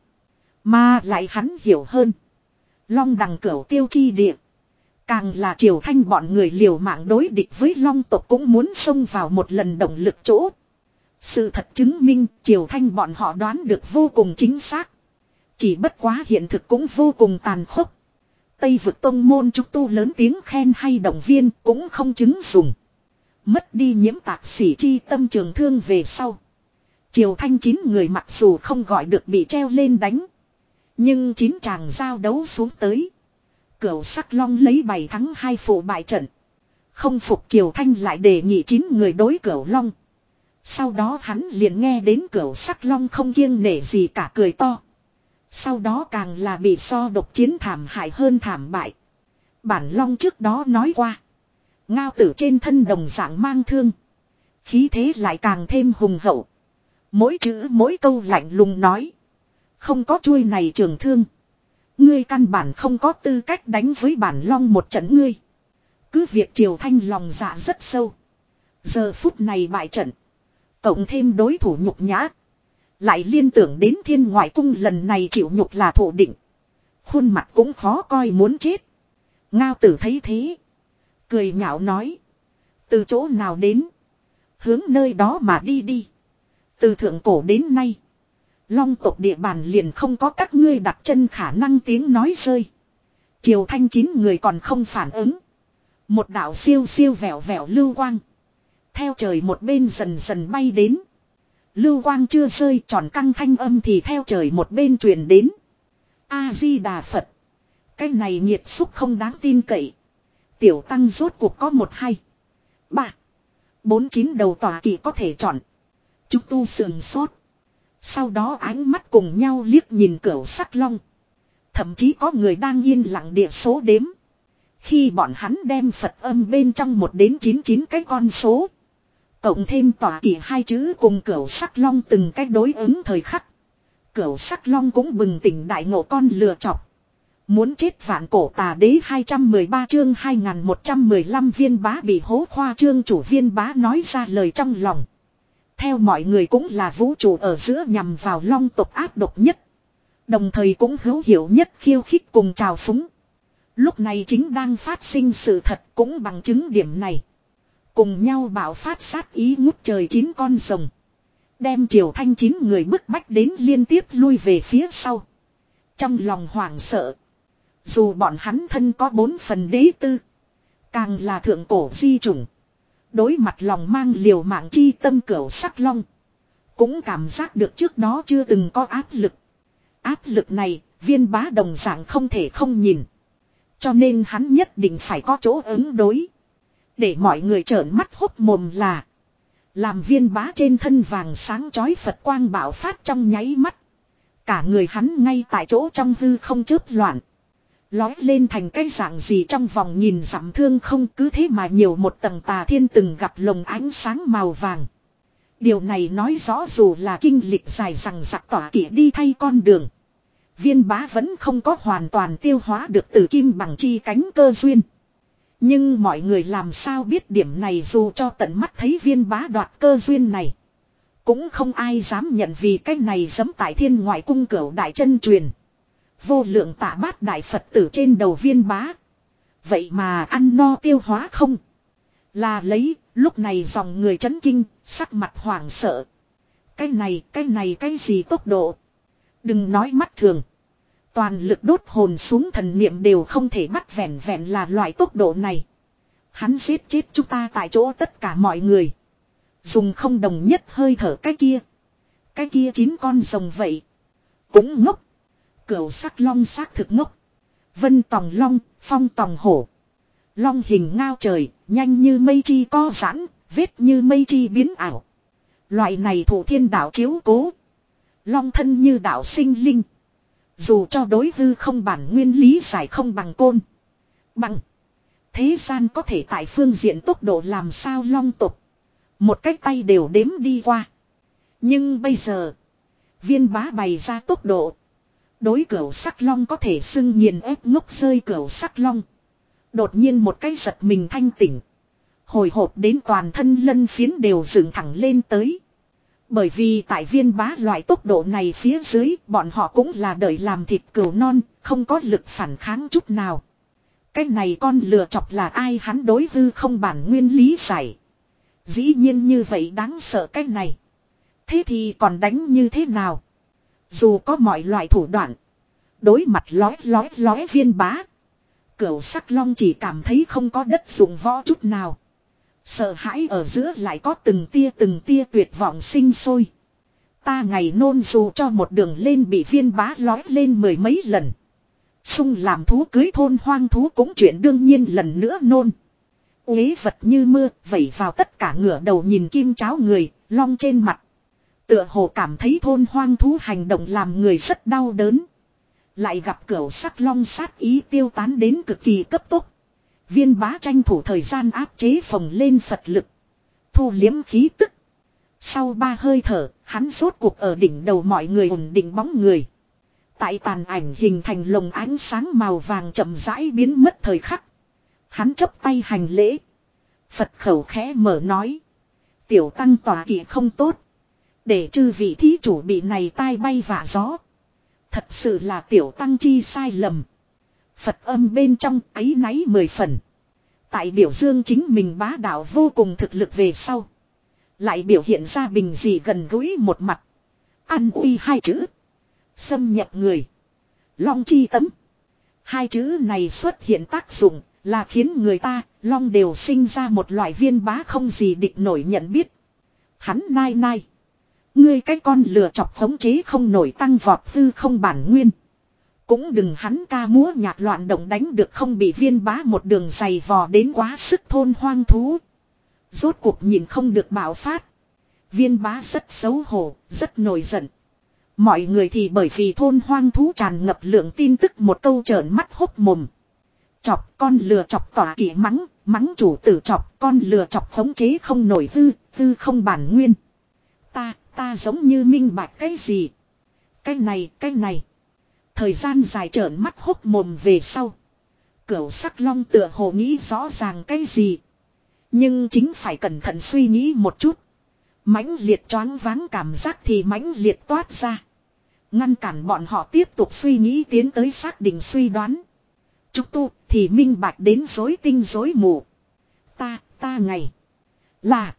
Mà lại hắn hiểu hơn. Long đằng cửu tiêu chi địa, càng là Triều Thanh bọn người liều mạng đối địch với long tộc cũng muốn xông vào một lần động lực chỗ. Sự thật chứng minh Triều Thanh bọn họ đoán được vô cùng chính xác. Chỉ bất quá hiện thực cũng vô cùng tàn khốc. Tây vực tông môn trúc tu lớn tiếng khen hay động viên cũng không chứng dùng. Mất đi nhiễm tạc sĩ chi tâm trường thương về sau, Triều Thanh chín người mặc dù không gọi được bị treo lên đánh, nhưng chín chàng giao đấu xuống tới, Cửu Sắc Long lấy bảy thắng hai phụ bại trận. Không phục Triều Thanh lại đề nghị chín người đối Cửu Long. Sau đó hắn liền nghe đến Cửu Sắc Long không kiêng nể gì cả cười to. Sau đó càng là bị so độc chiến thảm hại hơn thảm bại. Bản Long trước đó nói qua, Ngao Tử trên thân đồng dạng mang thương, khí thế lại càng thêm hùng hậu. Mỗi chữ mỗi câu lạnh lùng nói, không có chuôi này trường thương, ngươi căn bản không có tư cách đánh với bản Long một trận ngươi. Cứ việc Triều Thanh lòng dạ rất sâu, giờ phút này bại trận, cộng thêm đối thủ nhục nhã, lại liên tưởng đến Thiên Ngoại Cung lần này chịu nhục là thổ định, khuôn mặt cũng khó coi muốn chết. Ngao Tử thấy thế, cười nhạo nói, từ chỗ nào đến, hướng nơi đó mà đi đi. Từ thượng cổ đến nay, Long tộc địa bàn liền không có các ngươi đặt chân khả năng. Tiếng nói rơi, Triều Thanh chín người còn không phản ứng, một đạo siêu siêu vẹo vẹo lưu quang theo trời một bên dần dần bay đến. Lưu quang chưa rơi, tròn căng thanh âm thì theo trời một bên truyền đến. A Di Đà Phật, cái này nhiệt xúc không đáng tin cậy. Tiểu tăng rốt cuộc có một hai ba bốn chín đầu tòa kỵ có thể chọn. Chúng tu sườn sốt, sau đó ánh mắt cùng nhau liếc nhìn Cửu Sắc Long. Thậm chí có người đang yên lặng địa số đếm. Khi bọn hắn đem Phật âm bên trong một đến chín chín cái con số, cộng thêm tòa kỵ hai chữ cùng Cửu Sắc Long từng cái đối ứng thời khắc, Cửu Sắc Long cũng bừng tỉnh đại ngộ con lừa chọc. Muốn chết vạn cổ tà đế hai trăm mười ba chương hai nghìn một trăm mười lăm Viên Bá bị hố khoa trương chủ Viên Bá nói ra lời trong lòng. Theo mọi người cũng là vũ trụ ở giữa nhằm vào Long tộc ác độc nhất, đồng thời cũng hữu hiệu nhất khiêu khích cùng trào phúng. Lúc này chính đang phát sinh sự thật cũng bằng chứng điểm này. Cùng nhau bạo phát sát ý ngút trời chín con rồng, đem Triều Thanh chín người bức bách đến liên tiếp lui về phía sau. Trong lòng hoảng sợ, dù bọn hắn thân có bốn phần đế tư, càng là thượng cổ di chủng, đối mặt lòng mang liều mạng chi tâm Cửu Sắc Long, cũng cảm giác được trước đó chưa từng có áp lực. Áp lực này, Viên Bá đồng dạng không thể không nhìn. Cho nên hắn nhất định phải có chỗ ứng đối. Để mọi người trợn mắt hốc mồm là, làm Viên Bá trên thân vàng sáng chói Phật quang bạo phát trong nháy mắt, cả người hắn ngay tại chỗ trong hư không chớp loạn, lói lên thành cái dạng gì trong vòng nhìn dặm thương không. Cứ thế mà nhiều một tầng Tà Thiên từng gặp lồng ánh sáng màu vàng. Điều này nói rõ dù là kinh lịch dài rằng giặc tỏa kỵ đi thay con đường, Viên Bá vẫn không có hoàn toàn tiêu hóa được từ kim bằng chi cánh cơ duyên. Nhưng mọi người làm sao biết điểm này, dù cho tận mắt thấy Viên Bá đoạt cơ duyên này, cũng không ai dám nhận vì cái này giẫm tại Thiên Ngoại Cung Cửu đại chân truyền. Vô lượng tạ bát đại Phật tử trên đầu viên bá. Vậy mà ăn no tiêu hóa không? Là lấy, lúc này dòng người chấn kinh, sắc mặt hoảng sợ. Cái này, cái này cái gì tốc độ? Đừng nói mắt thường. Toàn lực đốt hồn xuống thần niệm đều không thể bắt vẹn vẹn là loại tốc độ này. Hắn giết chết chúng ta tại chỗ tất cả mọi người. Dùng không đồng nhất hơi thở cái kia. Cái kia chín con rồng vậy. Cũng ngốc. Cửu sắc long xác thực ngốc. Vân tòng long, phong tòng hổ. Long hình ngao trời, nhanh như mây chi co giãn, vết như mây chi biến ảo. Loại này thủ thiên đạo chiếu cố. Long thân như đạo sinh linh. Dù cho đối hư không bản nguyên lý giải không bằng côn. Bằng. Thế gian có thể tại phương diện tốc độ làm sao long tục. Một cái tay đều đếm đi qua. Nhưng bây giờ. Viên bá bày ra tốc độ. Đối cửu sắc long có thể xưng nghiền ép ngốc rơi cửu sắc long. Đột nhiên một cái giật mình thanh tỉnh. Hồi hộp đến toàn thân lân phiến đều dựng thẳng lên tới. Bởi vì tại viên bá loại tốc độ này phía dưới bọn họ cũng là đợi làm thịt cừu non, không có lực phản kháng chút nào. Cái này con lừa chọc là ai hắn đối hư không bản nguyên lý giải. Dĩ nhiên như vậy đáng sợ cái này. Thế thì còn đánh như thế nào? Dù có mọi loại thủ đoạn. Đối mặt lói lói lói viên bá. Cửu sắc long chỉ cảm thấy không có đất dụng võ chút nào. Sợ hãi ở giữa lại có từng tia từng tia tuyệt vọng sinh sôi. Ta ngày nôn dù cho một đường lên bị viên bá lói lên mười mấy lần. Xung làm thú cưới thôn hoang thú cũng chuyện đương nhiên lần nữa nôn. Uế vật như mưa vẩy vào tất cả ngửa đầu nhìn kim cháo người, long trên mặt. Tựa hồ cảm thấy thôn hoang thú hành động làm người rất đau đớn. Lại gặp cửu sắc long sát ý tiêu tán đến cực kỳ cấp tốc. Viên bá tranh thủ thời gian áp chế phồng lên Phật lực. Thu liếm khí tức. Sau ba hơi thở, hắn rốt cuộc ở đỉnh đầu mọi người ổn định bóng người. Tại tàn ảnh hình thành lồng ánh sáng màu vàng chậm rãi biến mất thời khắc. Hắn chấp tay hành lễ. Phật khẩu khẽ mở nói. Tiểu tăng tòa kỵ không tốt. Để chư vị thí chủ bị này tai bay vạ gió. Thật sự là tiểu tăng chi sai lầm. Phật âm bên trong áy náy mười phần. Tại biểu dương chính mình bá đạo vô cùng thực lực về sau. Lại biểu hiện ra bình dị gần gũi một mặt. Ăn uy hai chữ. Xâm nhập người. Long chi tấm. Hai chữ này xuất hiện tác dụng là khiến người ta, long đều sinh ra một loại viên bá không gì địch nổi nhận biết. Hắn nai nai. Ngươi cái con lừa chọc khống chế không nổi tăng vọt hư không bản nguyên. Cũng đừng hắn ca múa nhạc loạn động đánh được không bị viên bá một đường giày vò đến quá sức thôn hoang thú. Rốt cuộc nhìn không được bạo phát. Viên bá rất xấu hổ, rất nổi giận. Mọi người thì bởi vì thôn hoang thú tràn ngập lượng tin tức một câu trợn mắt hốc mồm. Chọc con lừa chọc tỏa kỵ mắng, mắng chủ tử chọc con lừa chọc khống chế không nổi hư, hư không bản nguyên. Ta, ta giống như minh bạch cái gì? Cái này, cái này. Thời gian dài trợn mắt hốc mồm về sau. Cửu sắc long tựa hồ nghĩ rõ ràng cái gì. Nhưng chính phải cẩn thận suy nghĩ một chút. Mãnh liệt choáng váng cảm giác thì mãnh liệt toát ra. Ngăn cản bọn họ tiếp tục suy nghĩ tiến tới xác định suy đoán. Trúc tu thì minh bạch đến rối tinh rối mù. Ta, ta ngày. Là.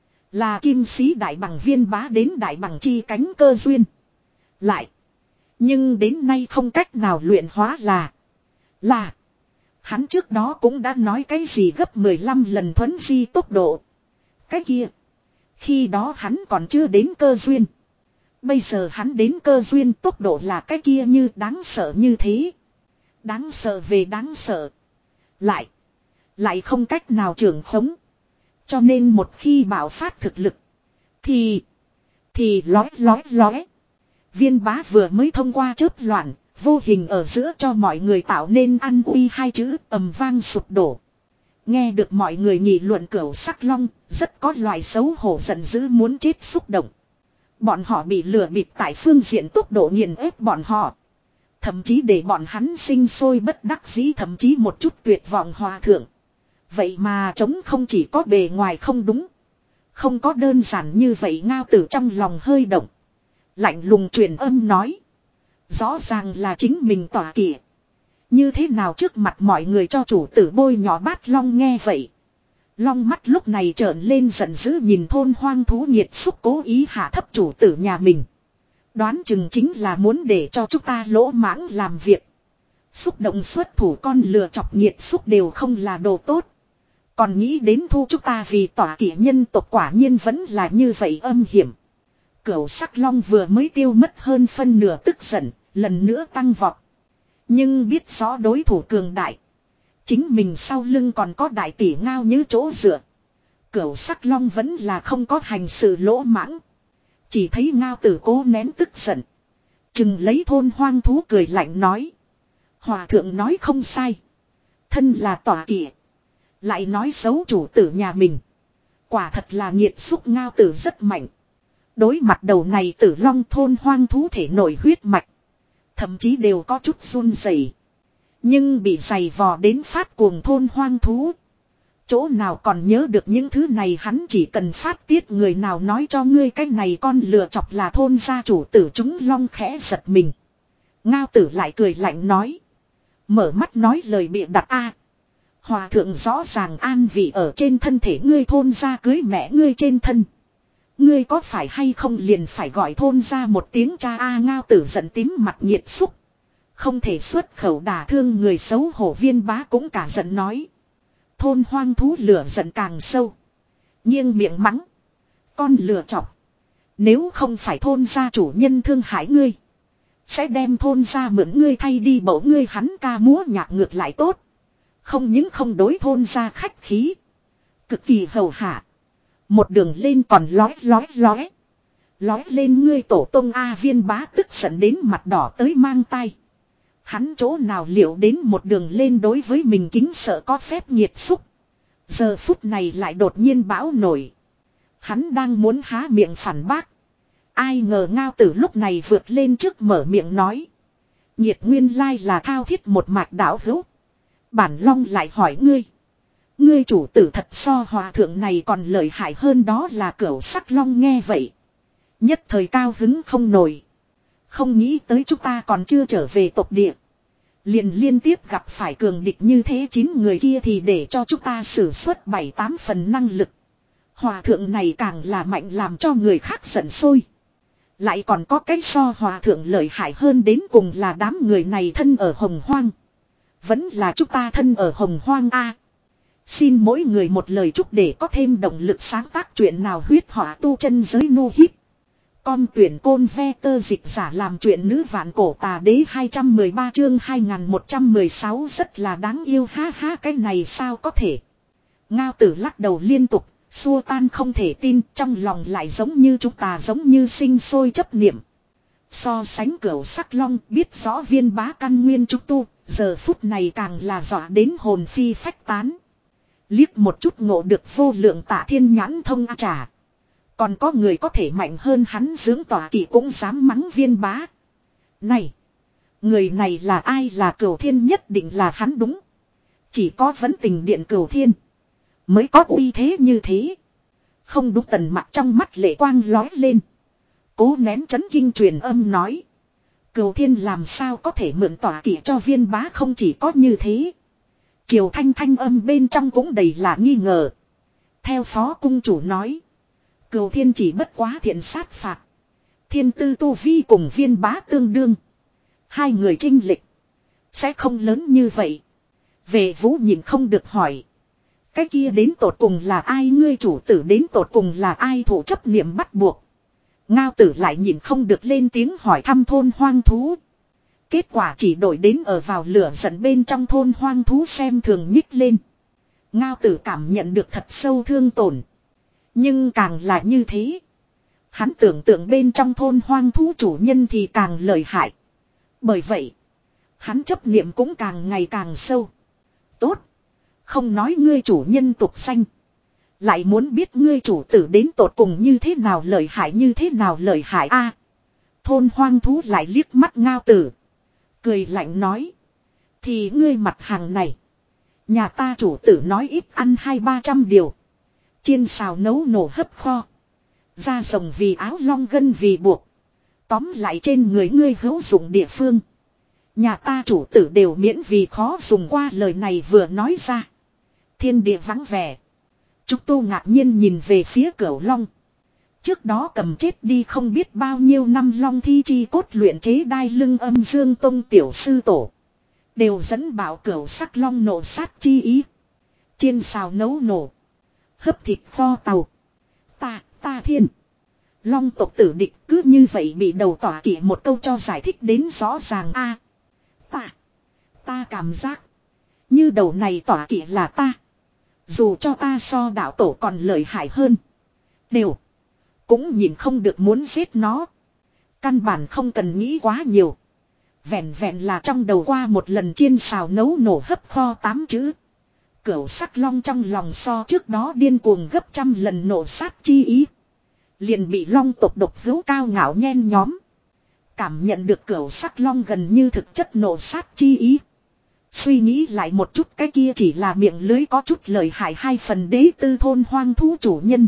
Là kim sĩ đại bằng viên bá đến đại bằng chi cánh cơ duyên. Lại. Nhưng đến nay không cách nào luyện hóa là. Là. Hắn trước đó cũng đã nói cái gì gấp mười lăm lần thuấn di tốc độ. Cái kia. Khi đó hắn còn chưa đến cơ duyên. Bây giờ hắn đến cơ duyên tốc độ là cái kia như đáng sợ như thế. Đáng sợ về đáng sợ. Lại. Lại không cách nào trưởng khống. Cho nên một khi bạo phát thực lực. Thì. Thì lói lói lói. Viên bá vừa mới thông qua chớp loạn. Vô hình ở giữa cho mọi người tạo nên ăn uy hai chữ ầm vang sụp đổ. Nghe được mọi người nghị luận cửu sắc long. Rất có loại xấu hổ giận dữ muốn chết xúc động. Bọn họ bị lừa bịp tại phương diện tốc độ nghiền ép bọn họ. Thậm chí để bọn hắn sinh sôi bất đắc dĩ, thậm chí một chút tuyệt vọng hòa thượng. Vậy mà trống không chỉ có bề ngoài không đúng. Không có đơn giản như vậy. Ngao tử trong lòng hơi động. Lạnh lùng truyền âm nói. Rõ ràng là chính mình tỏa kỵ. Như thế nào trước mặt mọi người cho chủ tử bôi nhỏ Bát Long nghe vậy. Long mắt lúc này trợn lên giận dữ nhìn thôn hoang thú nghiệt xúc cố ý hạ thấp chủ tử nhà mình. Đoán chừng chính là muốn để cho chúng ta lỗ mãng làm việc. Xúc động xuất thủ con lừa chọc nghiệt xúc đều không là đồ tốt. Còn nghĩ đến thu chúng ta vì tỏa kỷ nhân tộc quả nhiên vẫn là như vậy âm hiểm. Cửu sắc long vừa mới tiêu mất hơn phân nửa tức giận, lần nữa tăng vọt. Nhưng biết rõ đối thủ cường đại. Chính mình sau lưng còn có đại tỷ ngao như chỗ dựa. Cửu sắc long vẫn là không có hành sự lỗ mãng. Chỉ thấy ngao tử cố nén tức giận. Chừng lấy thôn hoang thú cười lạnh nói. Hòa thượng nói không sai. Thân là tỏa kỵ. Lại nói xấu chủ tử nhà mình. Quả thật là nghiệt xúc ngao tử rất mạnh. Đối mặt đầu này tử long thôn hoang thú thể nổi huyết mạch. Thậm chí đều có chút run rẩy. Nhưng bị giày vò đến phát cuồng thôn hoang thú. Chỗ nào còn nhớ được những thứ này hắn chỉ cần phát tiết người nào nói cho ngươi cái này con lừa chọc là thôn gia chủ tử chúng long khẽ giật mình. Ngao tử lại cười lạnh nói. Mở mắt nói lời bịa đặt a. Hòa thượng rõ ràng an vị ở trên thân thể ngươi thôn gia cưới mẹ ngươi trên thân. Ngươi có phải hay không liền phải gọi thôn gia một tiếng cha a ngao tử giận tím mặt nhiệt xúc. Không thể xuất khẩu đả thương người xấu hổ viên bá cũng cả giận nói. Thôn hoang thú lửa giận càng sâu. Nghiêng miệng mắng. Con lừa chọc. Nếu không phải thôn gia chủ nhân thương hại ngươi. Sẽ đem thôn gia mượn ngươi thay đi bổ ngươi hắn ca múa nhạc ngược lại tốt. Không những không đối thôn gia khách khí. Cực kỳ hầu hạ. Một đường lên còn lói lói lói. Lói lên ngươi tổ tông A viên bá tức giận đến mặt đỏ tới mang tay. Hắn chỗ nào liệu đến một đường lên đối với mình kính sợ có phép nhiệt xúc. Giờ phút này lại đột nhiên bão nổi. Hắn đang muốn há miệng phản bác. Ai ngờ ngao tử lúc này vượt lên trước mở miệng nói. Nhiệt nguyên lai là thao thiết một mạch đạo hữu. Bản long lại hỏi ngươi. Ngươi chủ tử thật so hòa thượng này còn lợi hại hơn đó là cửu sắc long nghe vậy. Nhất thời cao hứng không nổi. Không nghĩ tới chúng ta còn chưa trở về tộc địa. Liền liên tiếp gặp phải cường địch như thế chín người kia thì để cho chúng ta sử xuất bảy tám phần năng lực. Hòa thượng này càng là mạnh làm cho người khác giận sôi. Lại còn có cái so hòa thượng lợi hại hơn đến cùng là đám người này thân ở hồng hoang. Vẫn là chúng ta thân ở hồng hoang a. Xin mỗi người một lời chúc để có thêm động lực sáng tác chuyện nào huyết họa tu chân giới nu hít. Con tuyển côn ve tơ dịch giả làm chuyện nữ vạn cổ tà đế hai trăm mười ba chương hai nghìn một trăm mười sáu rất là đáng yêu ha ha cái này sao có thể. Ngao tử lắc đầu liên tục, xua tan không thể tin trong lòng lại giống như chúng ta giống như sinh sôi chấp niệm. So sánh cửu sắc long biết rõ viên bá căn nguyên trúc tu, giờ phút này càng là dọa đến hồn phi phách tán. Liếc một chút ngộ được vô lượng tạ thiên nhãn thông trả. Còn có người có thể mạnh hơn hắn dưỡng tỏa kỵ cũng dám mắng viên bá. Này! Người này là ai là cửu thiên nhất định là hắn đúng. Chỉ có vấn tình điện cửu thiên. Mới có uy thế như thế. Không đúng tần mặt trong mắt lệ quang lói lên. Cố nén chấn kinh truyền âm nói. Cửu thiên làm sao có thể mượn tỏa kỵ cho viên bá không chỉ có như thế. Triều thanh thanh âm bên trong cũng đầy là nghi ngờ. Theo phó cung chủ nói. Cửu thiên chỉ bất quá thiện sát phạt. Thiên tư tu vi cùng viên bá tương đương. Hai người chênh lệch. Sẽ không lớn như vậy. Về vũ nhìn không được hỏi. Cái kia đến tột cùng là ai ngươi chủ tử đến tột cùng là ai thủ chấp niệm bắt buộc. Ngao tử lại nhìn không được lên tiếng hỏi thăm thôn hoang thú. Kết quả chỉ đổi đến ở vào lửa giận bên trong thôn hoang thú xem thường nhích lên. Ngao tử cảm nhận được thật sâu thương tổn. Nhưng càng là như thế. Hắn tưởng tượng bên trong thôn hoang thú chủ nhân thì càng lợi hại. Bởi vậy, hắn chấp niệm cũng càng ngày càng sâu. Tốt. Không nói ngươi chủ nhân tục danh. Lại muốn biết ngươi chủ tử đến tột cùng như thế nào lợi hại như thế nào lợi hại a. Thôn hoang thú lại liếc mắt ngao tử. Cười lạnh nói. Thì ngươi mặt hàng này. Nhà ta chủ tử nói ít ăn hai ba trăm điều. Chiên xào nấu nổ hấp kho. Da rồng vì áo long gân vì buộc. Tóm lại trên người ngươi hữu dụng địa phương. Nhà ta chủ tử đều miễn vì khó dùng qua lời này vừa nói ra. Thiên địa vắng vẻ. Trúc Tu ngạc nhiên nhìn về phía Cửu Long. Trước đó cầm chết đi không biết bao nhiêu năm long thi chi cốt luyện chế đai lưng âm dương tông tiểu sư tổ. Đều dẫn bảo Cửu sắc long nộ sát chi ý. Chiên xào nấu nổ. Hấp thịt kho tàu. Ta, ta thiên. Long tộc tử địch cứ như vậy bị đầu tỏa kỵ một câu cho giải thích đến rõ ràng a. Ta, ta cảm giác. Như đầu này tỏa kỵ là ta. Dù cho ta so đạo tổ còn lợi hại hơn. Đều. Cũng nhìn không được muốn giết nó. Căn bản không cần nghĩ quá nhiều. Vẹn vẹn là trong đầu qua một lần chiên xào nấu nổ hấp kho tám chữ. Cửu sắc long trong lòng so trước đó điên cuồng gấp trăm lần nổ sát chi ý. Liền bị long tộc độc hữu cao ngạo nhen nhóm. Cảm nhận được cửu sắc long gần như thực chất nổ sát chi ý. Suy nghĩ lại một chút cái kia chỉ là miệng lưới có chút lời hại hai phần đế tư thôn hoang thú chủ nhân.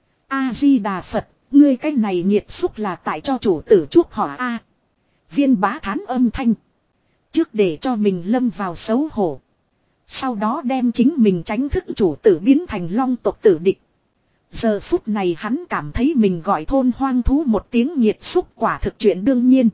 A-di-đà Phật, ngươi cái này nhiệt xúc là tại cho chủ tử chuốc hỏa A. Viên bá thán âm thanh. Trước để cho mình lâm vào xấu hổ. Sau đó đem chính mình tránh thức chủ tử biến thành long tộc tử địch. Giờ phút này hắn cảm thấy mình gọi thôn hoang thú một tiếng nhiệt xúc quả thực chuyện đương nhiên.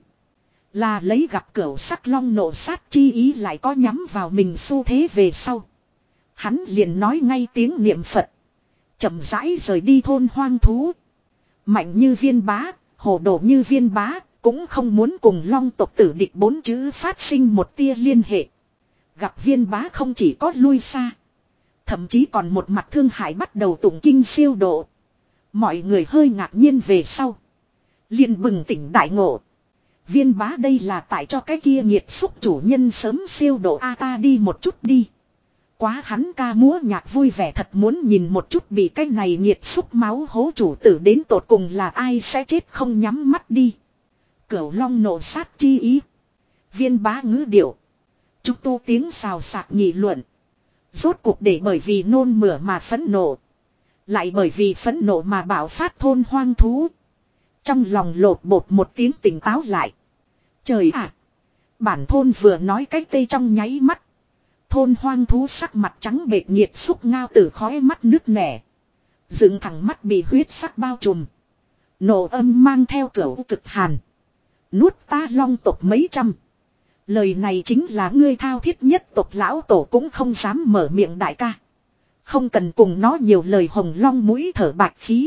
Là lấy gặp cửu sắc long nộ sát chi ý lại có nhắm vào mình xu thế về sau. Hắn liền nói ngay tiếng niệm Phật. Chậm rãi rời đi thôn hoang thú. Mạnh như viên bá, hồ đồ như viên bá, cũng không muốn cùng long tộc tử địch bốn chữ phát sinh một tia liên hệ. Gặp viên bá không chỉ có lui xa. Thậm chí còn một mặt thương hại bắt đầu tụng kinh siêu độ. Mọi người hơi ngạc nhiên về sau. Liền bừng tỉnh đại ngộ. Viên bá đây là tại cho cái kia nhiệt xúc chủ nhân sớm siêu độ a ta đi một chút đi. Quá hắn ca múa nhạc vui vẻ thật muốn nhìn một chút bị cái này nhiệt xúc máu hố chủ tử đến tột cùng là ai sẽ chết không nhắm mắt đi. Cửu long nộ sát chi ý. Viên bá ngữ điệu. Trúc Tu tiếng xào xạc nghị luận. Rốt cuộc để bởi vì nôn mửa mà phẫn nộ. Lại bởi vì phẫn nộ mà bạo phát thôn hoang thú. Trong lòng lột bột một tiếng tỉnh táo lại. Trời ạ! Bản thôn vừa nói cách tây trong nháy mắt. Thôn hoang thú sắc mặt trắng bệt nhiệt xúc ngao từ khói mắt nước nẻ. Dựng thẳng mắt bị huyết sắc bao trùm. Nổ âm mang theo cửu cực hàn. Nuốt ta long tộc mấy trăm. Lời này chính là ngươi thao thiết nhất tộc lão tổ cũng không dám mở miệng đại ca. Không cần cùng nó nhiều lời hồng long mũi thở bạch khí.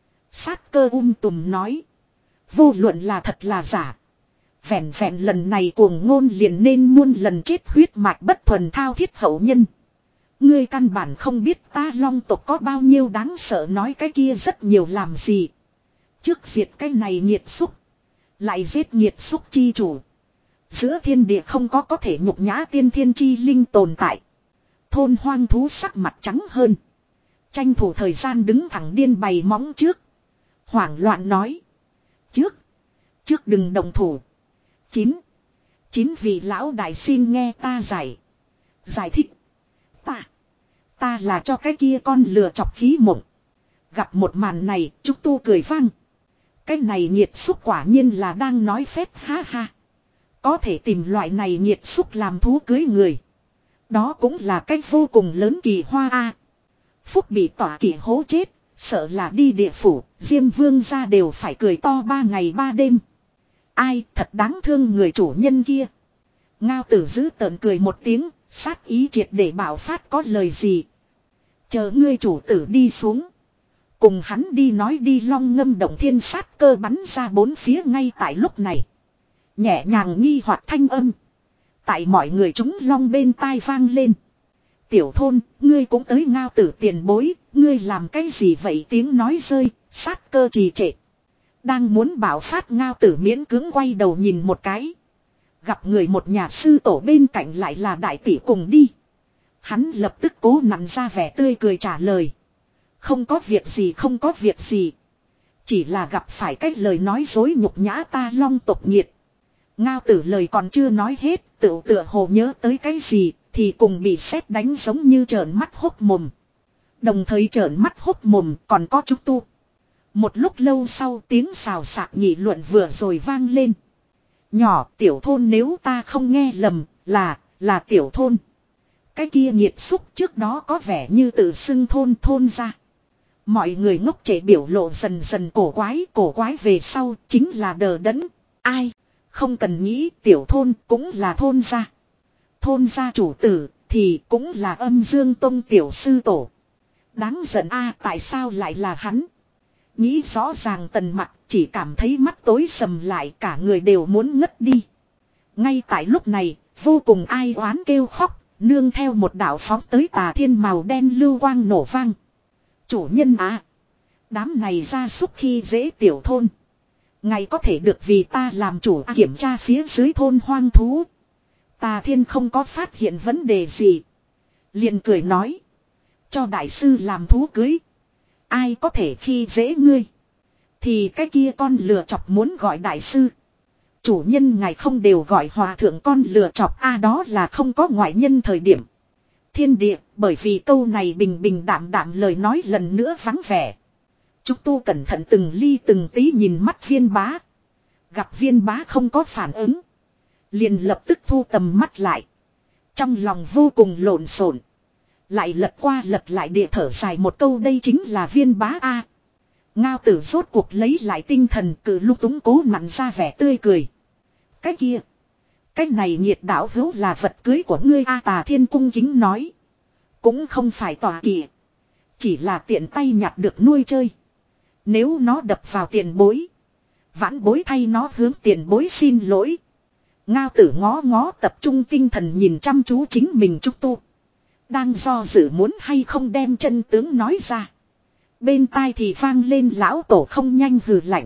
Sát cơ um tùm nói. Vô luận là thật là giả. Vẹn vẹn lần này cuồng ngôn liền nên muôn lần chết huyết mạch bất thuần thao thiết hậu nhân. Ngươi căn bản không biết ta long tộc có bao nhiêu đáng sợ nói cái kia rất nhiều làm gì. Trước diệt cái này nhiệt xúc. Lại giết nhiệt xúc chi chủ. Giữa thiên địa không có có thể nhục nhã tiên thiên chi linh tồn tại. Thôn hoang thú sắc mặt trắng hơn. Tranh thủ thời gian đứng thẳng điên bày móng trước. Hoảng loạn nói. Trước. Trước đừng động thủ. Chín. Chín vị lão đại xin nghe ta giải. Giải thích. Ta. Ta là cho cái kia con lừa chọc khí mộng. Gặp một màn này Trúc Tu cười vang. Cái này nhiệt xúc quả nhiên là đang nói phép ha ha. Có thể tìm loại này nhiệt xúc làm thú cưới người. Đó cũng là cách vô cùng lớn kỳ hoa a. Phúc bị tỏa kỵ hố chết. Sợ là đi địa phủ. Diêm vương ra đều phải cười to ba ngày ba đêm. Ai thật đáng thương người chủ nhân kia. Ngao tử giữ tợn cười một tiếng. Sát ý triệt để bảo phát có lời gì. Chờ ngươi chủ tử đi xuống. Cùng hắn đi nói đi long ngâm động thiên sát cơ bắn ra bốn phía ngay tại lúc này. Nhẹ nhàng nghi hoặc thanh âm. Tại mọi người chúng long bên tai vang lên. Tiểu thôn, ngươi cũng tới ngao tử tiền bối, ngươi làm cái gì vậy tiếng nói rơi, sát cơ trì trệ. Đang muốn bảo phát ngao tử miễn cưỡng quay đầu nhìn một cái. Gặp người một nhà sư tổ bên cạnh lại là đại tỷ cùng đi. Hắn lập tức cố nặn ra vẻ tươi cười trả lời. Không có việc gì không có việc gì. Chỉ là gặp phải cái lời nói dối nhục nhã ta long tộc nghiệt. Ngao tử lời còn chưa nói hết, tựa tựa hồ nhớ tới cái gì, thì cùng bị sét đánh giống như trợn mắt hốc mồm. Đồng thời trợn mắt hốc mồm còn có Trúc Tu. Một lúc lâu sau tiếng xào xạc nghị luận vừa rồi vang lên. Nhỏ tiểu thôn nếu ta không nghe lầm là là tiểu thôn. Cái kia nhiệt xúc trước đó có vẻ như tự xưng thôn thôn ra. Mọi người ngốc trệ biểu lộ dần dần cổ quái cổ quái về sau chính là đờ đẫn. Ai không cần nghĩ tiểu thôn cũng là thôn gia. Thôn gia chủ tử thì cũng là Âm Dương Tông tiểu sư tổ. Đáng giận a tại sao lại là hắn. Nghĩ rõ ràng Tần Mặc chỉ cảm thấy mắt tối sầm lại cả người đều muốn ngất đi. Ngay tại lúc này vô cùng ai oán kêu khóc. Nương theo một đạo phóng tới tà thiên màu đen lưu quang nổ vang. Chủ nhân à. Đám này ra súc khi dễ tiểu thôn. Ngày có thể được vì ta làm chủ à, kiểm tra phía dưới thôn hoang thú. Tà thiên không có phát hiện vấn đề gì. Liền cười nói. Cho đại sư làm thú cưới. Ai có thể khi dễ ngươi. Thì cái kia con lừa chọc muốn gọi đại sư. Chủ nhân ngài không đều gọi hòa thượng con lừa chọc a à, đó là không có ngoại nhân thời điểm. Thiên địa bởi vì câu này bình bình đạm đạm lời nói lần nữa vắng vẻ. Trúc Tu cẩn thận từng ly từng tí nhìn mắt Viên Bá. Gặp Viên Bá không có phản ứng. Liền lập tức thu tầm mắt lại. Trong lòng vô cùng lộn xộn. Lại lật qua lật lại địa thở dài một câu đây chính là Viên Bá a. Ngao Tử rốt cuộc lấy lại tinh thần cử lúc túng cố nặn ra vẻ tươi cười. Cái kia. Cái này nhiệt đạo hữu là vật cưới của ngươi a. Tà Thiên cung kính nói. Cũng không phải tòa kỵ. Chỉ là tiện tay nhặt được nuôi chơi. Nếu nó đập vào tiền bối. Vãn bối thay nó hướng tiền bối xin lỗi. Ngao Tử ngó ngó tập trung tinh thần nhìn chăm chú chính mình Trúc Tu. Đang do dự muốn hay không đem chân tướng nói ra. Bên tai thì vang lên lão tổ không nhanh hừ lạnh.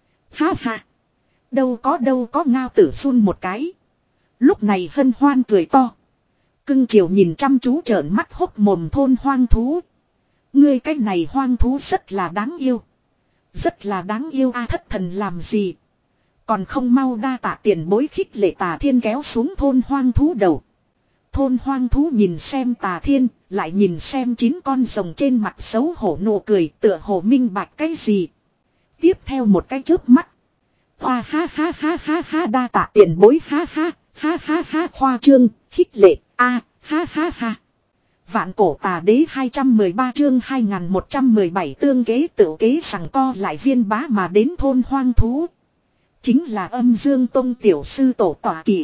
Ha ha. Đâu có đâu có. Ngao Tử run một cái. Lúc này hân hoan cười to. Cưng chiều nhìn chăm chú trợn mắt hốc mồm thôn hoang thú. Ngươi cái này hoang thú rất là đáng yêu. Rất là đáng yêu a. Thất thần làm gì. Còn không mau đa tạ tiền bối khích lệ. Tà Thiên kéo xuống thôn hoang thú đầu. Thôn hoang thú nhìn xem Tà Thiên. Lại nhìn xem chín con rồng trên mặt xấu hổ nụ cười. Tựa hồ minh bạch cái gì. Tiếp theo một cái chớp mắt. Hoa ha ha ha ha ha đa tạ tiền bối ha ha. Ha ha ha khoa trương khích lệ a ha ha ha. Vạn cổ tà đế hai trăm mười ba chương hai nghìn một trăm mười bảy tương kế tự kế sằng co lại Viên Bá mà đến thôn hoang thú. Chính là Âm Dương Tông tiểu sư tổ tọa kỵ.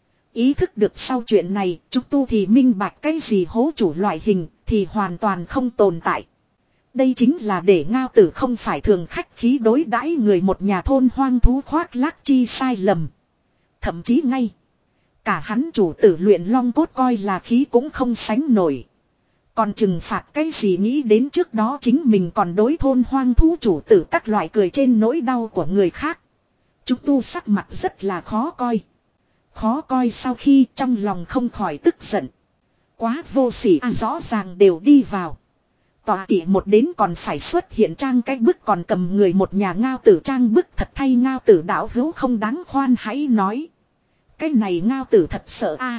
Ý thức được sau chuyện này, Trúc Tu thì minh bạch cái gì hố chủ loại hình thì hoàn toàn không tồn tại. Đây chính là để Ngao Tử không phải thường khách khí đối đãi người một nhà thôn hoang thú khoác lác chi sai lầm. Thậm chí ngay cả hắn chủ tử luyện long cốt coi là khí cũng không sánh nổi. Còn trừng phạt cái gì nghĩ đến trước đó chính mình còn đối thôn hoang thú chủ tử các loại cười trên nỗi đau của người khác. Trúc Tu sắc mặt rất là khó coi. Khó coi sau khi trong lòng không khỏi tức giận. Quá vô sỉ à, rõ ràng đều đi vào. Tọa kỵ một đến còn phải xuất hiện trang cái bức còn cầm người một nhà Ngao Tử trang bức thật thay Ngao Tử đạo hữu không đáng khoan hãy nói. Cái này Ngao Tử thật sợ a,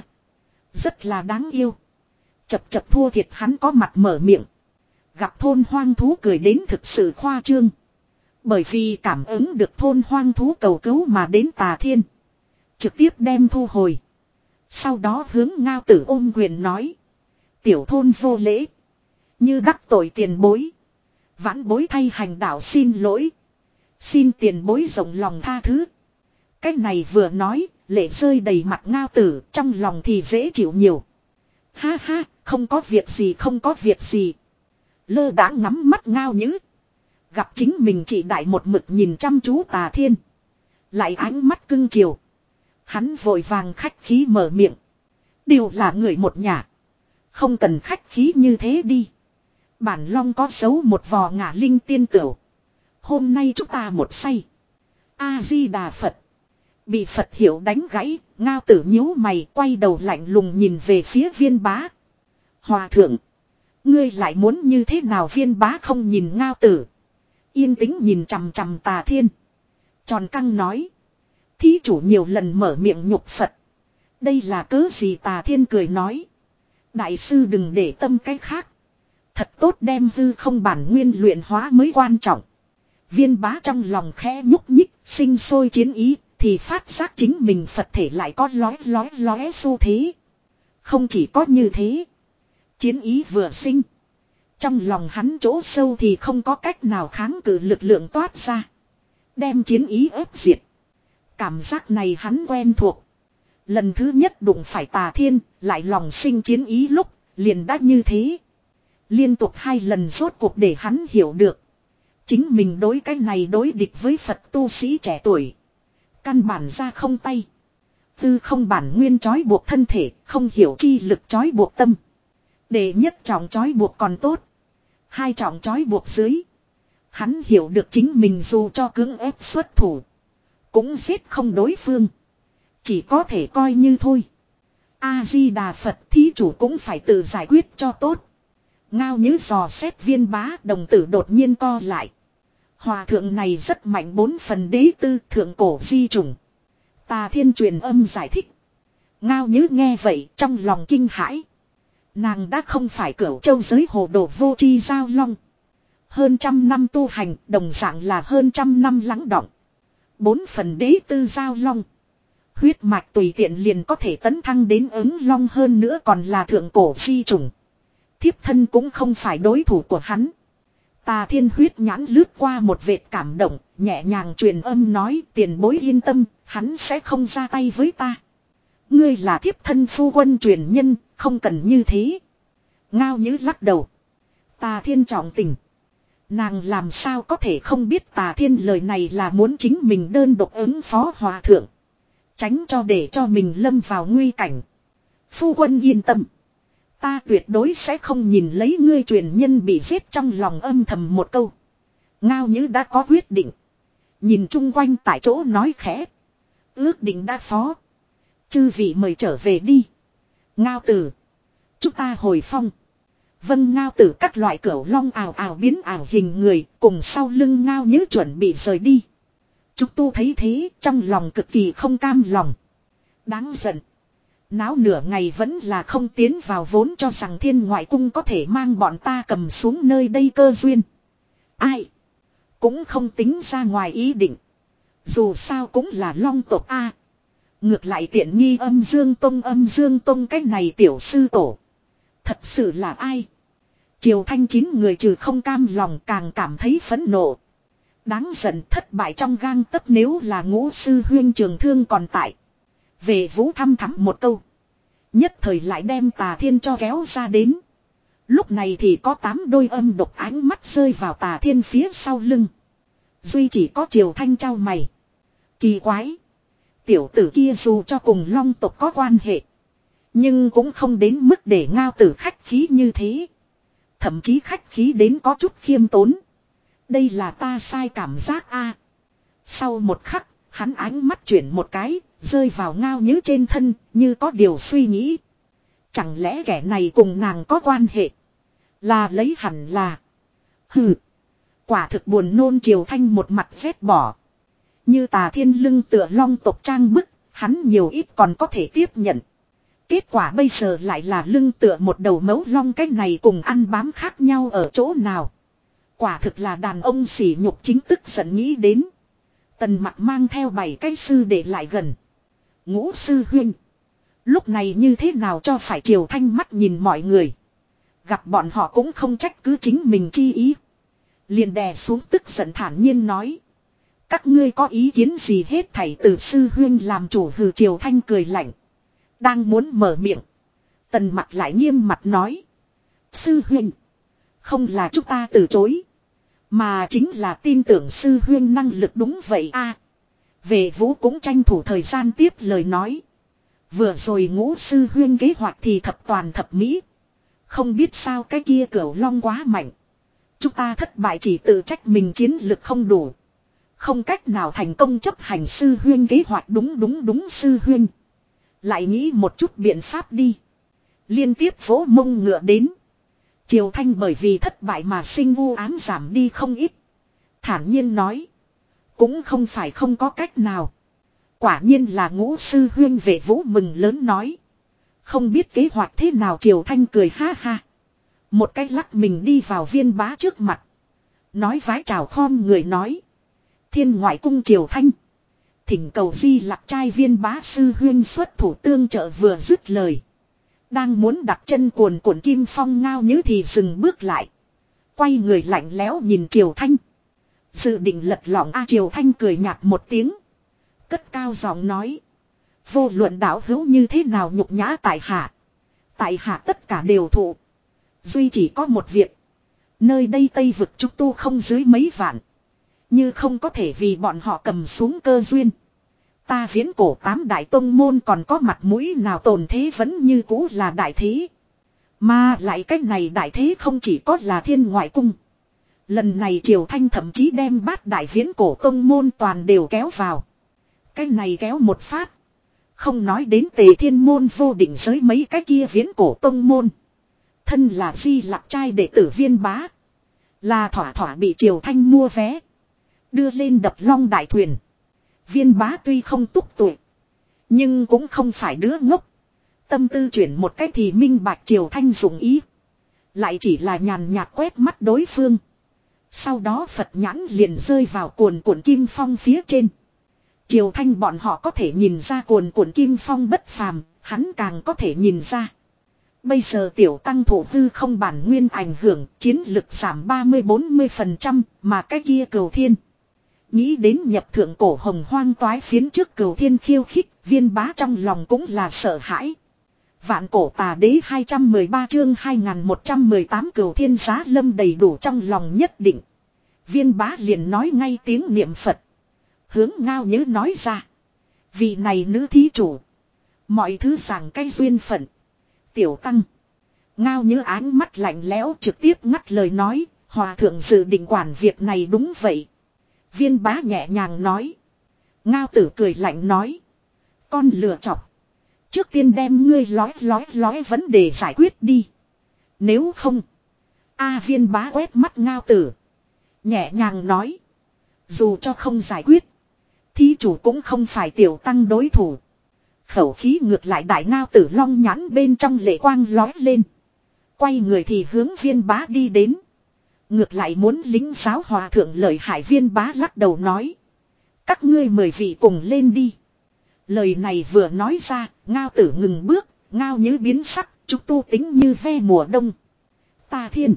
rất là đáng yêu. Chập chập thua thiệt hắn có mặt mở miệng. Gặp thôn hoang thú cười đến thực sự khoa trương. Bởi vì cảm ứng được thôn hoang thú cầu cứu mà đến Tà Thiên. Trực tiếp đem thu hồi. Sau đó hướng Ngao Tử ôm quyền nói. Tiểu thôn vô lễ. Như đắc tội tiền bối. Vãn bối thay hành đạo xin lỗi. Xin tiền bối rộng lòng tha thứ. Cái này vừa nói, lệ rơi đầy mặt Ngao Tử, trong lòng thì dễ chịu nhiều. Ha ha, không có việc gì không có việc gì. Lơ đãng ngắm mắt Ngao Nhữ. Gặp chính mình chỉ đại một mực nhìn chăm chú Tà Thiên. Lại ánh mắt cưng chiều. Hắn vội vàng khách khí mở miệng. Đều là người một nhà. Không cần khách khí như thế đi. Bản Long có giấu một vò ngả linh tiên tửu. Hôm nay chúng ta một say. A-di-đà Phật. Bị Phật hiểu đánh gãy, Ngao Tử nhíu mày quay đầu lạnh lùng nhìn về phía Viên Bá. Hòa thượng. Ngươi lại muốn như thế nào? Viên Bá không nhìn Ngao Tử. Yên tĩnh nhìn chằm chằm Tà Thiên. Tròn căng nói. Thí chủ nhiều lần mở miệng nhục Phật. Đây là cớ gì? Tà Thiên cười nói. Đại sư đừng để tâm cái khác. Thật tốt đem hư không bản nguyên luyện hóa mới quan trọng. Viên bá trong lòng khẽ nhúc nhích, sinh sôi chiến ý, thì phát giác chính mình Phật thể lại có lói lói lóe xu thế. Không chỉ có như thế. Chiến ý vừa sinh. Trong lòng hắn chỗ sâu thì không có cách nào kháng cự lực lượng toát ra. Đem chiến ý ép diệt. Cảm giác này hắn quen thuộc. Lần thứ nhất đụng phải Tà Thiên, lại lòng sinh chiến ý lúc, liền đã như thế. Liên tục hai lần rốt cuộc để hắn hiểu được. Chính mình đối cái này đối địch với Phật tu sĩ trẻ tuổi. Căn bản ra không tay. Tư không bản nguyên trói buộc thân thể, không hiểu chi lực trói buộc tâm. Để nhất trọng trói buộc còn tốt. Hai trọng trói buộc dưới. Hắn hiểu được chính mình dù cho cưỡng ép xuất thủ. Cũng giết không đối phương. Chỉ có thể coi như thôi. A-di-đà Phật, thí chủ cũng phải tự giải quyết cho tốt. Ngao Nhứ dò xét viên bá, đồng tử đột nhiên co lại. Hòa thượng này rất mạnh, bốn phần đế tư, thượng cổ di chủng. Tà Thiên truyền âm giải thích. Ngao Nhứ nghe vậy trong lòng kinh hãi. Nàng đã không phải cửu châu giới hồ đồ vô tri giao long. Hơn trăm năm tu hành, đồng dạng là hơn trăm năm lắng đọng. Bốn phần đế tư giao long. Huyết mạch tùy tiện liền có thể tấn thăng đến ứng long, hơn nữa còn là thượng cổ di chủng. Thiếp thân cũng không phải đối thủ của hắn. Tà Thiên huyết nhãn lướt qua một vệt cảm động, nhẹ nhàng truyền âm nói, tiền bối yên tâm, hắn sẽ không ra tay với ta. Ngươi là thiếp thân phu quân truyền nhân, không cần như thế. Ngao Nhứ lắc đầu. Tà Thiên trọng tình. Nàng làm sao có thể không biết Tà Thiên lời này là muốn chính mình đơn độc ứng phó hòa thượng. Tránh cho để cho mình lâm vào nguy cảnh. Phu quân yên tâm. Ta tuyệt đối sẽ không nhìn lấy ngươi truyền nhân bị giết, trong lòng âm thầm một câu. Ngao Nhứ đã có quyết định. Nhìn chung quanh tại chỗ nói khẽ. Ước định đã phó. Chư vị mời trở về đi. Ngao Tử. Chúng ta hồi phong. Vâng. Ngao Tử các loại cửu long ào ào biến ảo hình người, cùng sau lưng Ngao Nhứ chuẩn bị rời đi. Trúc Tu thấy thế, trong lòng cực kỳ không cam lòng. Đáng giận. Náo nửa ngày vẫn là không tiến vào, vốn cho rằng Thiên Ngoại Cung có thể mang bọn ta cầm xuống nơi đây cơ duyên. Ai? Cũng không tính ra ngoài ý định. Dù sao cũng là long tộc A. Ngược lại tiện nghi Âm Dương Tông, Âm Dương Tông cái này tiểu sư tổ. Thật sự là ai? Triều Thanh chín người trừ không cam lòng càng cảm thấy phẫn nộ. Đáng giận, thất bại trong gang tấc, nếu là Ngũ sư huyên Trường Thương còn tại. Về Vũ thăm thắm một câu. Nhất thời lại đem Tà Thiên cho kéo ra đến. Lúc này thì có tám đôi âm độc ánh mắt rơi vào Tà Thiên phía sau lưng. Duy chỉ có Triều Thanh trao mày. Kỳ quái. Tiểu tử kia dù cho cùng long tộc có quan hệ. Nhưng cũng không đến mức để Ngao Tử khách khí như thế. Thậm chí khách khí đến có chút khiêm tốn. Đây là ta sai cảm giác a. Sau một khắc, hắn ánh mắt chuyển một cái, rơi vào Ngao Nhứ trên thân, như có điều suy nghĩ. Chẳng lẽ kẻ này cùng nàng có quan hệ? Là lấy hẳn là. Hừ. Quả thực buồn nôn. Triều Thanh một mặt vét bỏ. Như Tà Thiên lưng tựa long tộc trang bức, hắn nhiều ít còn có thể tiếp nhận. Kết quả bây giờ lại là lưng tựa một đầu mấu long, cái này cùng ăn bám khác nhau ở chỗ nào? Quả thực là đàn ông sỉ nhục, chính tức giận nghĩ đến. Tần Mặc mang theo bảy cái sư để lại gần. Ngũ sư huynh. Lúc này như thế nào cho phải? Triều Thanh mắt nhìn mọi người. Gặp bọn họ cũng không trách cứ chính mình chi ý. Liền đè xuống tức giận thản nhiên nói. Các ngươi có ý kiến gì hết thảy từ sư huynh làm chủ. Hừ. Triều Thanh cười lạnh. Đang muốn mở miệng. Tần Mặc lại nghiêm mặt nói. Sư huynh. Không là chúng ta từ chối. Mà chính là tin tưởng sư huynh năng lực. Đúng vậy a. Về Vũ cũng tranh thủ thời gian tiếp lời nói. Vừa rồi Ngũ sư huynh kế hoạch thì thập toàn thập mỹ. Không biết sao cái kia cửu long quá mạnh. Chúng ta thất bại chỉ tự trách mình chiến lực không đủ. Không cách nào thành công chấp hành sư huynh kế hoạch. Đúng đúng đúng sư huynh. Lại nghĩ một chút biện pháp đi. Liên tiếp vỗ mông ngựa đến. Triều Thanh bởi vì thất bại mà sinh vu ám giảm đi không ít. Thản nhiên nói. Cũng không phải không có cách nào. Quả nhiên là Ngũ sư huynh. Về Vũ mừng lớn nói. Không biết kế hoạch thế nào? Triều Thanh cười ha ha. Một cái lắc mình đi vào viên bá trước mặt. Nói vái chào khom người nói. Thiên ngoại cung Triều Thanh. Thỉnh cầu Di Lặc trai Viên Bá sư huyên xuất thủ tương trợ vừa dứt lời. Đang muốn đặt chân cuồn cuộn Kim Phong Ngao Nhữ thì dừng bước lại. Quay người lạnh lẽo nhìn Triều Thanh. Dự định lật lọng A Triều Thanh cười nhạt một tiếng. Cất cao giọng nói. Vô luận đạo hữu như thế nào nhục nhã tại hạ. Tại hạ tất cả đều thụ. Duy chỉ có một việc. Nơi đây Tây vực trúc tu không dưới mấy vạn. Như không có thể vì bọn họ cầm xuống cơ duyên. Ta viễn cổ tám đại tông môn còn có mặt mũi nào tồn thế vẫn như cũ là đại thế. Mà lại cách này đại thế không chỉ có là thiên ngoại cung. Lần này Triều Thanh thậm chí đem bát đại viễn cổ tông môn toàn đều kéo vào. Cái này kéo một phát. Không nói đến Tề Thiên môn vô định giới mấy cái kia viễn cổ tông môn. Thân là Di Lặc trai đệ tử Viên Bá. Là thỏa thỏa bị Triều Thanh mua vé. Đưa lên đập long đại thuyền. Viên Bá tuy không túc tuệ. Nhưng cũng không phải đứa ngốc. Tâm tư chuyển một cách thì minh bạch Triều Thanh dụng ý. Lại chỉ là nhàn nhạt quét mắt đối phương. Sau đó Phật nhãn liền rơi vào cuồn cuộn Kim Phong phía trên. Triều Thanh bọn họ có thể nhìn ra cuồn cuộn Kim Phong bất phàm. Hắn càng có thể nhìn ra. Bây giờ tiểu tăng thủ hư không bản nguyên ảnh hưởng, chiến lực giảm ba mươi bốn mươi phần trăm, mà cái kia Cửu Thiên. Nghĩ đến nhập thượng cổ hồng hoang toái phiến trước Cửu Thiên khiêu khích, Viên Bá trong lòng cũng là sợ hãi. Vạn cổ tà đế hai trăm mười ba chương hai nghìn một trăm mười tám Cửu Thiên giá lâm đầy đủ trong lòng nhất định. Viên Bá liền nói ngay tiếng niệm Phật. Hướng Ngao Nhữ nói ra. Vị này nữ thí chủ. Mọi thứ giảng cái duyên phận. Tiểu tăng. Ngao Nhữ ánh mắt lạnh lẽo trực tiếp ngắt lời nói. Hòa thượng dự định quản việc này đúng vậy. Viên Bá nhẹ nhàng nói. Ngao tử cười lạnh nói. Con lừa chọc. Trước tiên đem ngươi lói lói lói vấn đề giải quyết đi. Nếu không. A Viên Bá quét mắt Ngao tử. Nhẹ nhàng nói. Dù cho không giải quyết. Thí chủ cũng không phải tiểu tăng đối thủ. Khẩu khí ngược lại đại Ngao tử long nhãn bên trong lệ quang lói lên. Quay người thì hướng Viên Bá đi đến. Ngược lại muốn lính giáo hòa thượng lợi hại. Viên Bá lắc đầu nói. Các ngươi mời vị cùng lên đi. Lời này vừa nói ra. Ngao tử ngừng bước. Ngao Nhữ biến sắc. Trúc tu tính như ve mùa đông. Ta thiên.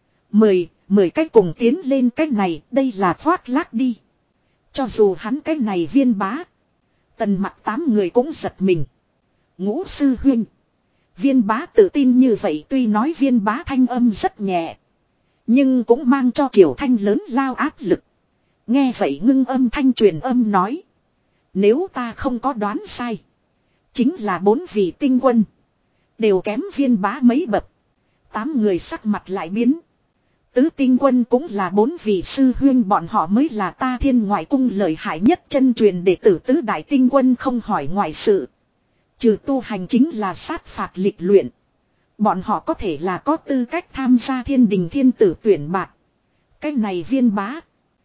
Mời. Mời cách cùng tiến lên cách này. Đây là thoát lác đi. Cho dù hắn cái này Viên Bá. Tần mặt tám người cũng giật mình. Ngũ sư huynh. Viên Bá tự tin như vậy tuy nói Viên Bá thanh âm rất nhẹ. Nhưng cũng mang cho Triều Thanh lớn lao áp lực. Nghe vậy ngưng âm thanh truyền âm nói. Nếu ta không có đoán sai. Chính là bốn vị tinh quân. Đều kém Viên Bá mấy bậc. Tám người sắc mặt lại biến. Tứ tinh quân cũng là bốn vị sư huyên bọn họ mới là ta thiên ngoại cung lợi hại nhất chân truyền đệ tử tứ đại tinh quân không hỏi ngoại sự. Trừ tu hành chính là sát phạt lịch luyện. Bọn họ có thể là có tư cách tham gia thiên đình thiên tử tuyển bạt. Cái này Viên Bá.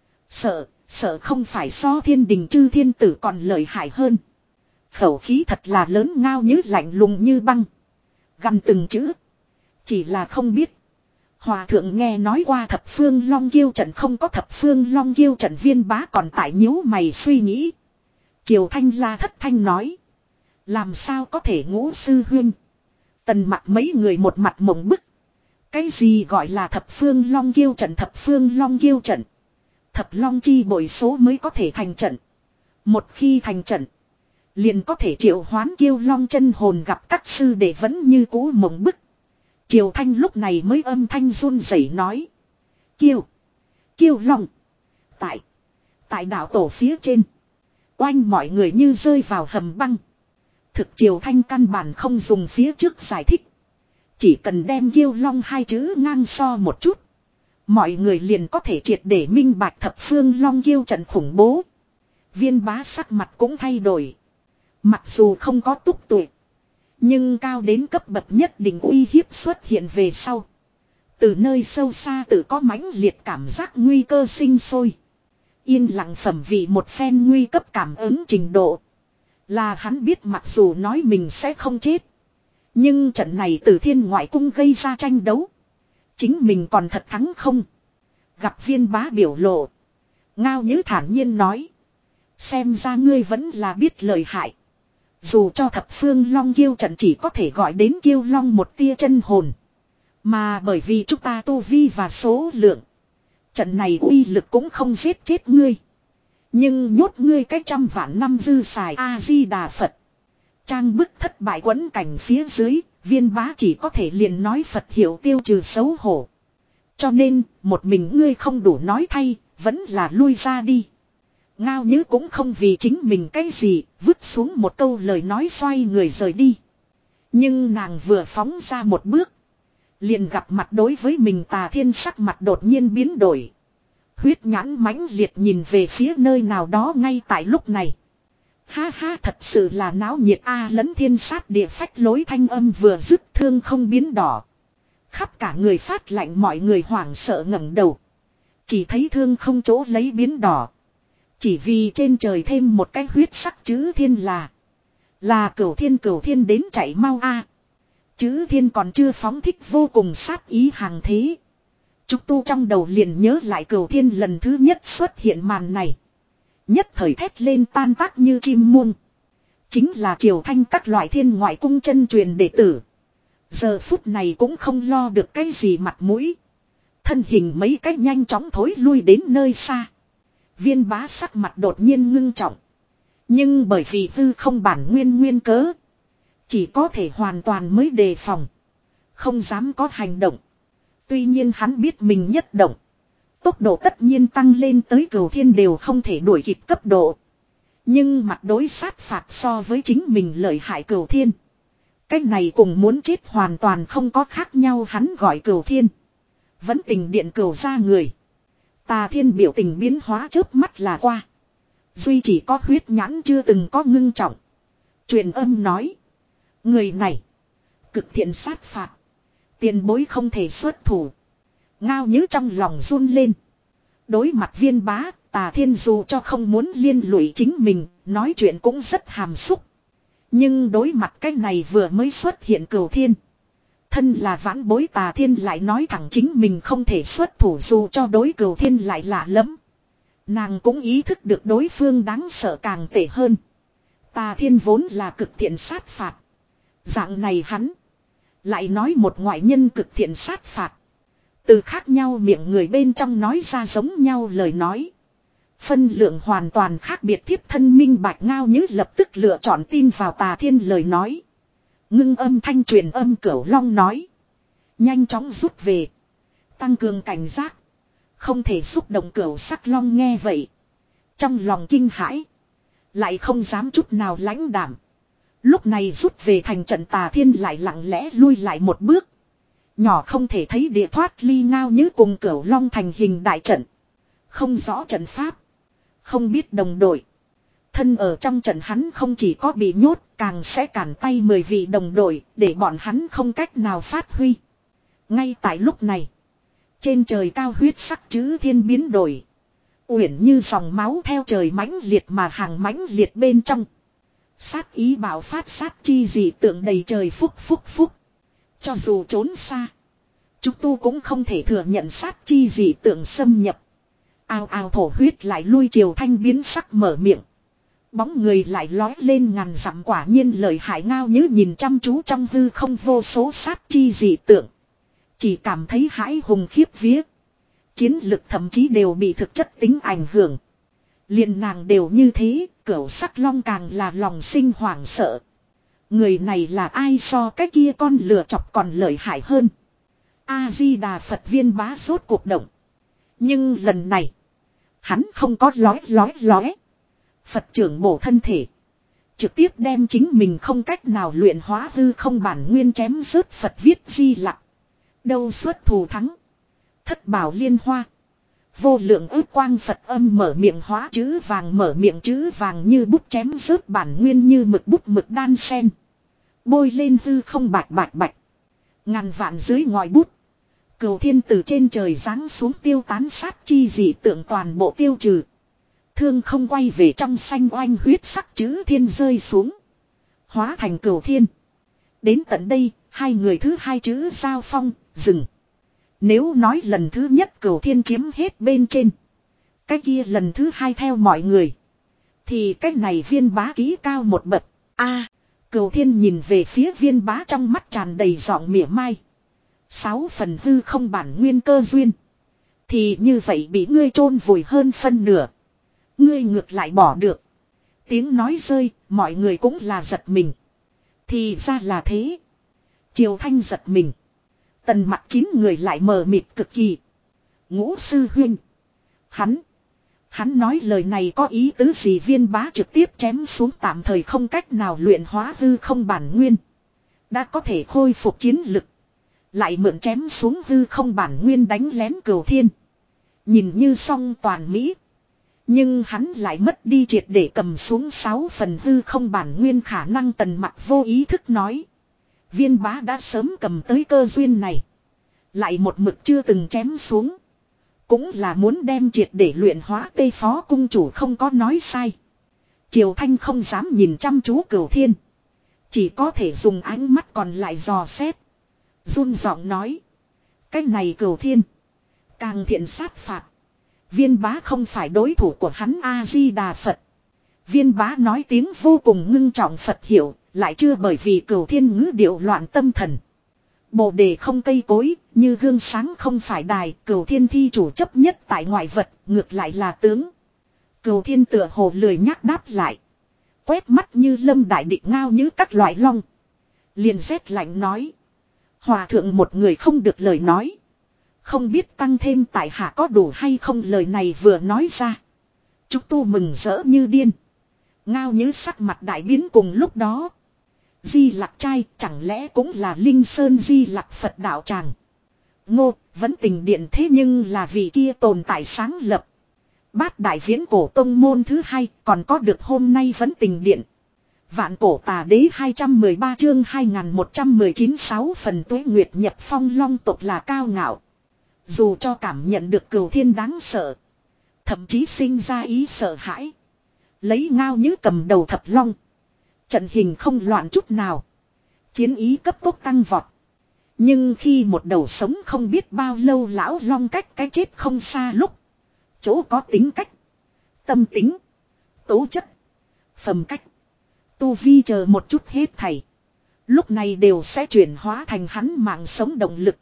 Sợ, sợ không phải so thiên đình chư thiên tử còn lợi hại hơn. Khẩu khí thật là lớn. Ngao Nhữ lạnh lùng như băng. Gằn từng chữ. Chỉ là không biết. Hòa thượng nghe nói qua thập phương long kiêu trận không có thập phương long kiêu trận. Viên Bá còn tại nhíu mày suy nghĩ. Triều Thanh la thất thanh nói. Làm sao có thể Ngũ sư huynh. Tần mặt mấy người một mặt mộng bức. Cái gì gọi là thập phương long kiêu trận. Thập phương long kiêu trận. Thập long chi bội số mới có thể thành trận. Một khi thành trận. Liền có thể triệu hoán kiêu long chân hồn. Gặp các sư đệ vẫn như cũ mộng bức. Triều Thanh lúc này mới âm thanh run rẩy nói. Kiêu. Kiêu long. Tại. Tại đảo tổ phía trên. Oanh mọi người như rơi vào hầm băng. Thực Triều Thanh căn bản không dùng phía trước giải thích. Chỉ cần đem kiêu long hai chữ ngang so một chút. Mọi người liền có thể triệt để minh bạch thập phương long kiêu trận khủng bố. Viên Bá sắc mặt cũng thay đổi. Mặc dù không có túc tuệ. Nhưng cao đến cấp bậc nhất định uy hiếp xuất hiện về sau. Từ nơi sâu xa tự có mãnh liệt cảm giác nguy cơ sinh sôi. Yên lặng phẩm vị một phen nguy cấp cảm ứng trình độ. Là hắn biết mặc dù nói mình sẽ không chết. Nhưng trận này từ thiên ngoại cung gây ra tranh đấu. Chính mình còn thật thắng không. Gặp viên bá biểu lộ. Ngao Nhữ thản nhiên nói. Xem ra ngươi vẫn là biết lợi hại. Dù cho thập phương long kiêu trận chỉ có thể gọi đến kiêu long một tia chân hồn. Mà bởi vì chúng ta tu vi và số lượng. Trận này uy lực cũng không giết chết ngươi. Nhưng nhốt ngươi cách trăm vạn năm dư xài A-di-đà Phật. Trang bức thất bại quẫn cảnh phía dưới. Viên bá chỉ có thể liền nói Phật hiệu tiêu trừ xấu hổ. Cho nên một mình ngươi không đủ nói thay. Vẫn là lui ra đi. Ngao Nhữ cũng không vì chính mình cái gì. Vứt xuống một câu lời nói xoay người rời đi. Nhưng nàng vừa phóng ra một bước. Liền gặp mặt đối với mình Tà Thiên sắc mặt đột nhiên biến đổi. Huyết nhãn mãnh liệt nhìn về phía nơi nào đó ngay tại lúc này. Ha ha, thật sự là náo nhiệt a. Lẫn thiên sát địa phách lối thanh âm vừa dứt, thương không biến đỏ. Khắp cả người phát lạnh, mọi người hoảng sợ ngẩng đầu. Chỉ thấy thương không chỗ lấy biến đỏ. Chỉ vì trên trời thêm một cái huyết sắc chữ thiên là. Là cửu thiên cửu thiên đến chạy mau a. Chữ thiên còn chưa phóng thích vô cùng sát ý hàng thế. Trúc tu trong đầu liền nhớ lại cửu thiên lần thứ nhất xuất hiện màn này. Nhất thời thét lên tan tác như chim muông. Chính là Triều Thanh các loại thiên ngoại cung chân truyền đệ tử. Giờ phút này cũng không lo được cái gì mặt mũi. Thân hình mấy cách nhanh chóng thối lui đến nơi xa. Viên bá sắc mặt đột nhiên ngưng trọng. Nhưng bởi vì tư không bản nguyên nguyên cớ. Chỉ có thể hoàn toàn mới đề phòng. Không dám có hành động. Tuy nhiên hắn biết mình nhất động. Tốc độ tất nhiên tăng lên tới cửu thiên đều không thể đuổi kịp cấp độ. Nhưng mặt đối sát phạt so với chính mình lợi hại cửu thiên. Cái này cùng muốn chết hoàn toàn không có khác nhau, hắn gọi cửu thiên. Vẫn tình điện cửu ra người. Tà Thiên biểu tình biến hóa chớp mắt là qua. Duy chỉ có huyết nhãn chưa từng có ngưng trọng. Truyền âm nói. Người này. Cực thiện sát phạt. Tiền bối không thể xuất thủ. Ngao Nhữ trong lòng run lên. Đối mặt viên bá, Tà Thiên dù cho không muốn liên lụy chính mình, nói chuyện cũng rất hàm xúc. Nhưng đối mặt cái này vừa mới xuất hiện cửu thiên. Thân là vãn bối Tà Thiên lại nói thẳng chính mình không thể xuất thủ, dù cho đối cửu thiên lại lạ lắm. Nàng cũng ý thức được đối phương đáng sợ càng tệ hơn. Tà Thiên vốn là cực thiện sát phạt. Dạng này hắn. Lại nói một ngoại nhân cực thiện sát phạt. Từ khác nhau miệng người bên trong nói ra giống nhau lời nói. Phân lượng hoàn toàn khác biệt, thiếp thân minh bạch. Ngao Nhữ lập tức lựa chọn tin vào Tà Thiên lời nói. Ngưng âm thanh truyền âm Cửu Long nói. Nhanh chóng rút về. Tăng cường cảnh giác. Không thể xúc động Cửu Sắc Long nghe vậy. Trong lòng kinh hãi. Lại không dám chút nào lãnh đảm. Lúc này rút về thành trận. Tà Thiên lại lặng lẽ lui lại một bước. Nhỏ không thể thấy địa thoát ly Ngao Nhữ cùng Cửu Long thành hình đại trận. Không rõ trận pháp. Không biết đồng đội. Thân ở trong trận hắn không chỉ có bị nhốt, càng sẽ cản tay mười vị đồng đội, để bọn hắn không cách nào phát huy. Ngay tại lúc này, trên trời cao huyết sắc chữ thiên biến đổi. Uyển như dòng máu theo trời mãnh liệt mà hàng mãnh liệt bên trong. Sát ý bạo phát, sát chi dị tượng đầy trời, phúc phúc phúc. Cho dù trốn xa, chúng tu cũng không thể thừa nhận sát chi dị tượng xâm nhập. Ao ao thổ huyết lại lui. Triều Thanh biến sắc mở miệng. Bóng người lại lói lên ngàn dặm, quả nhiên lợi hại. Ngao Nhữ nhìn chăm chú trong hư không vô số sát chi dị tượng. Chỉ cảm thấy hãi hùng khiếp vía. Chiến lực thậm chí đều bị thực chất tính ảnh hưởng. Liền nàng đều như thế, Cửu Sắc Long càng là lòng sinh hoảng sợ. Người này là ai, so cái kia con lừa chọc còn lợi hại hơn. A-di-đà Phật. Viên bá rốt cuộc động. Nhưng lần này, hắn không có lói lói lói. Phật trưởng bổ thân thể. Trực tiếp đem chính mình không cách nào luyện hóa hư không bản nguyên chém rớt. Phật viết di lặc. Đâu xuất thù thắng. Thất bảo liên hoa. Vô lượng ước quang Phật âm mở miệng hóa chữ vàng, mở miệng chữ vàng như bút chém rớt bản nguyên như mực, bút mực đan sen. Bôi lên hư không bạch bạch bạch. Ngàn vạn dưới ngòi bút. Cửu thiên từ trên trời giáng xuống, tiêu tán sát chi dị tượng toàn bộ tiêu trừ. Thương không quay về trong xanh oanh huyết sắc chữ thiên rơi xuống. Hóa thành cửu thiên. Đến tận đây, hai người thứ hai chữ giao phong, dừng. Nếu nói lần thứ nhất Cửu Thiên chiếm hết bên trên. Cái kia lần thứ hai theo mọi người. Thì cái này Viên Bá ký cao một bậc. A, Cửu Thiên nhìn về phía Viên Bá trong mắt tràn đầy giọng mỉa mai. Sáu phần hư không bản nguyên cơ duyên. Thì như vậy bị ngươi chôn vùi hơn phân nửa. Ngươi ngược lại bỏ được. Tiếng nói rơi, mọi người cũng là giật mình. Thì ra là thế. Triều Thanh giật mình. Tần Mặc chín người lại mờ mịt cực kỳ. Ngũ sư huynh. Hắn. Hắn nói lời này có ý tứ gì? Viên Bá trực tiếp chém xuống, tạm thời không cách nào luyện hóa hư không bản nguyên. Đã có thể khôi phục chiến lực. Lại mượn chém xuống hư không bản nguyên đánh lén Cửu Thiên. Nhìn như song toàn mỹ. Nhưng hắn lại mất đi triệt để cầm xuống sáu phần hư không bản nguyên khả năng. Tần Mặc vô ý thức nói. Viên Bá đã sớm cầm tới cơ duyên này. Lại một mực chưa từng chém xuống. Cũng là muốn đem triệt để luyện hóa. Tây Phó cung chủ không có nói sai. Triều Thanh không dám nhìn chăm chú Cửu Thiên. Chỉ có thể dùng ánh mắt còn lại dò xét. Run giọng nói. Cái này Cửu Thiên. Càng thiện sát phạt. Viên Bá không phải đối thủ của hắn. A-di-đà Phật. Viên Bá nói tiếng vô cùng ngưng trọng Phật hiểu. Lại chưa bởi vì Cửu Thiên ngữ điệu loạn tâm thần. Bồ đề không cây cối, như gương sáng không phải đài. Cửu Thiên thi chủ chấp nhất tại ngoại vật, ngược lại là tướng. Cửu Thiên tựa hồ lười nhắc đáp lại. Quét mắt như lâm đại định ngao như các loại long. Liền rét lạnh nói. Hòa thượng một người không được lời nói. Không biết tăng thêm tại hạ có đủ hay không. Lời này vừa nói ra. Chúng tu mừng rỡ như điên. Ngao như sắc mặt đại biến cùng lúc đó. Di Lặc trai chẳng lẽ cũng là Linh Sơn Di Lặc Phật đạo tràng. Ngô vẫn tình điện thế nhưng là vì kia tồn tại sáng lập. Bát đại viễn cổ tông môn thứ hai còn có được hôm nay vẫn tình điện. Vạn cổ tà đế hai trăm mười ba chương hai nghìn một trăm mười chín sáu phần Tuế Nguyệt nhập phong long tộc là cao ngạo. Dù cho cảm nhận được Cửu Thiên đáng sợ. Thậm chí sinh ra ý sợ hãi. Lấy ngao như cầm đầu thập long. Trận hình không loạn chút nào. Chiến ý cấp tốc tăng vọt. Nhưng khi một đầu sống không biết bao lâu lão long cách cái chết không xa lúc. Chỗ có tính cách. Tâm tính. Tố chất. Phẩm cách. Tu vi chờ một chút hết thảy. Lúc này đều sẽ chuyển hóa thành hắn mạng sống động lực.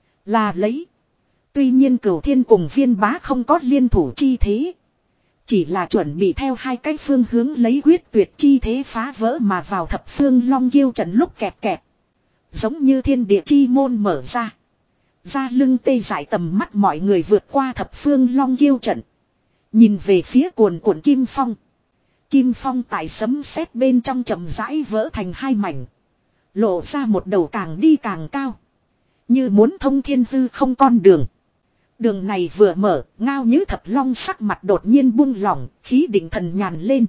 Là lấy. Tuy nhiên Cửu Thiên cùng Viên Bá không có liên thủ chi thế. Chỉ là chuẩn bị theo hai cái phương hướng lấy quyết tuyệt chi thế phá vỡ mà vào thập phương long kiêu trận lúc kẹt kẹt. Giống như thiên địa chi môn mở ra. Ra lưng tê dại tầm mắt mọi người vượt qua thập phương long kiêu trận. Nhìn về phía cuồn cuộn kim phong. Kim phong tại sấm sét bên trong chậm rãi vỡ thành hai mảnh. Lộ ra một đầu càng đi càng cao. Như muốn thông thiên hư không con đường. Đường này vừa mở, ngao như thập long sắc mặt đột nhiên buông lỏng, khí định thần nhàn lên.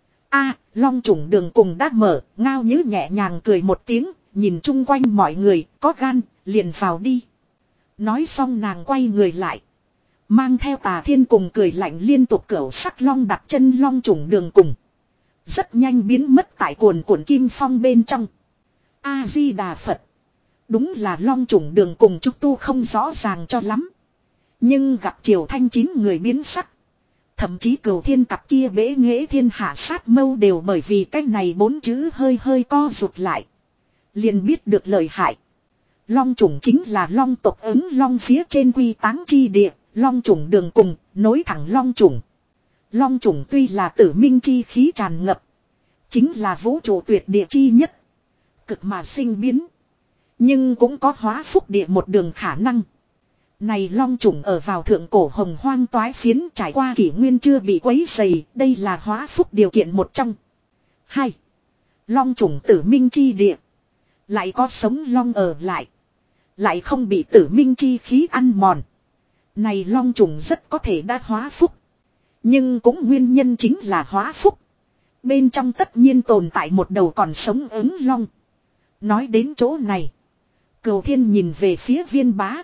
A, long trùng đường cùng đã mở, ngao như nhẹ nhàng cười một tiếng, nhìn chung quanh mọi người, có gan, liền vào đi. Nói xong nàng quay người lại. Mang theo Tà Thiên cùng cười lạnh liên tục cửu sắc long đặt chân long trùng đường cùng. Rất nhanh biến mất tại cuồn cuộn kim phong bên trong. A-di-đà Phật. Đúng là long trùng đường cùng trúc tu không rõ ràng cho lắm. Nhưng gặp Triều Thanh chín người biến sắc. Thậm chí Cửu Thiên cặp kia bế nghệ thiên hạ sát mâu đều bởi vì cách này bốn chữ hơi hơi co rụt lại. Liền biết được lời hại. Long trùng chính là long tộc ứng long phía trên quy táng chi địa. Long trùng đường cùng, nối thẳng long trùng. Long trùng tuy là tử minh chi khí tràn ngập. Chính là vũ trụ tuyệt địa chi nhất. Cực mà sinh biến. Nhưng cũng có hóa phúc địa một đường khả năng. Này long trùng ở vào thượng cổ hồng hoang toái phiến trải qua kỷ nguyên chưa bị quấy dày. Đây là hóa phúc điều kiện một trong. Hai. Long trùng tử minh chi địa. Lại có sống long ở lại. Lại không bị tử minh chi khí ăn mòn. Này long trùng rất có thể đã hóa phúc. Nhưng cũng nguyên nhân chính là hóa phúc. Bên trong tất nhiên tồn tại một đầu còn sống ứng long. Nói đến chỗ này. Cửu Thiên nhìn về phía Viên Bá.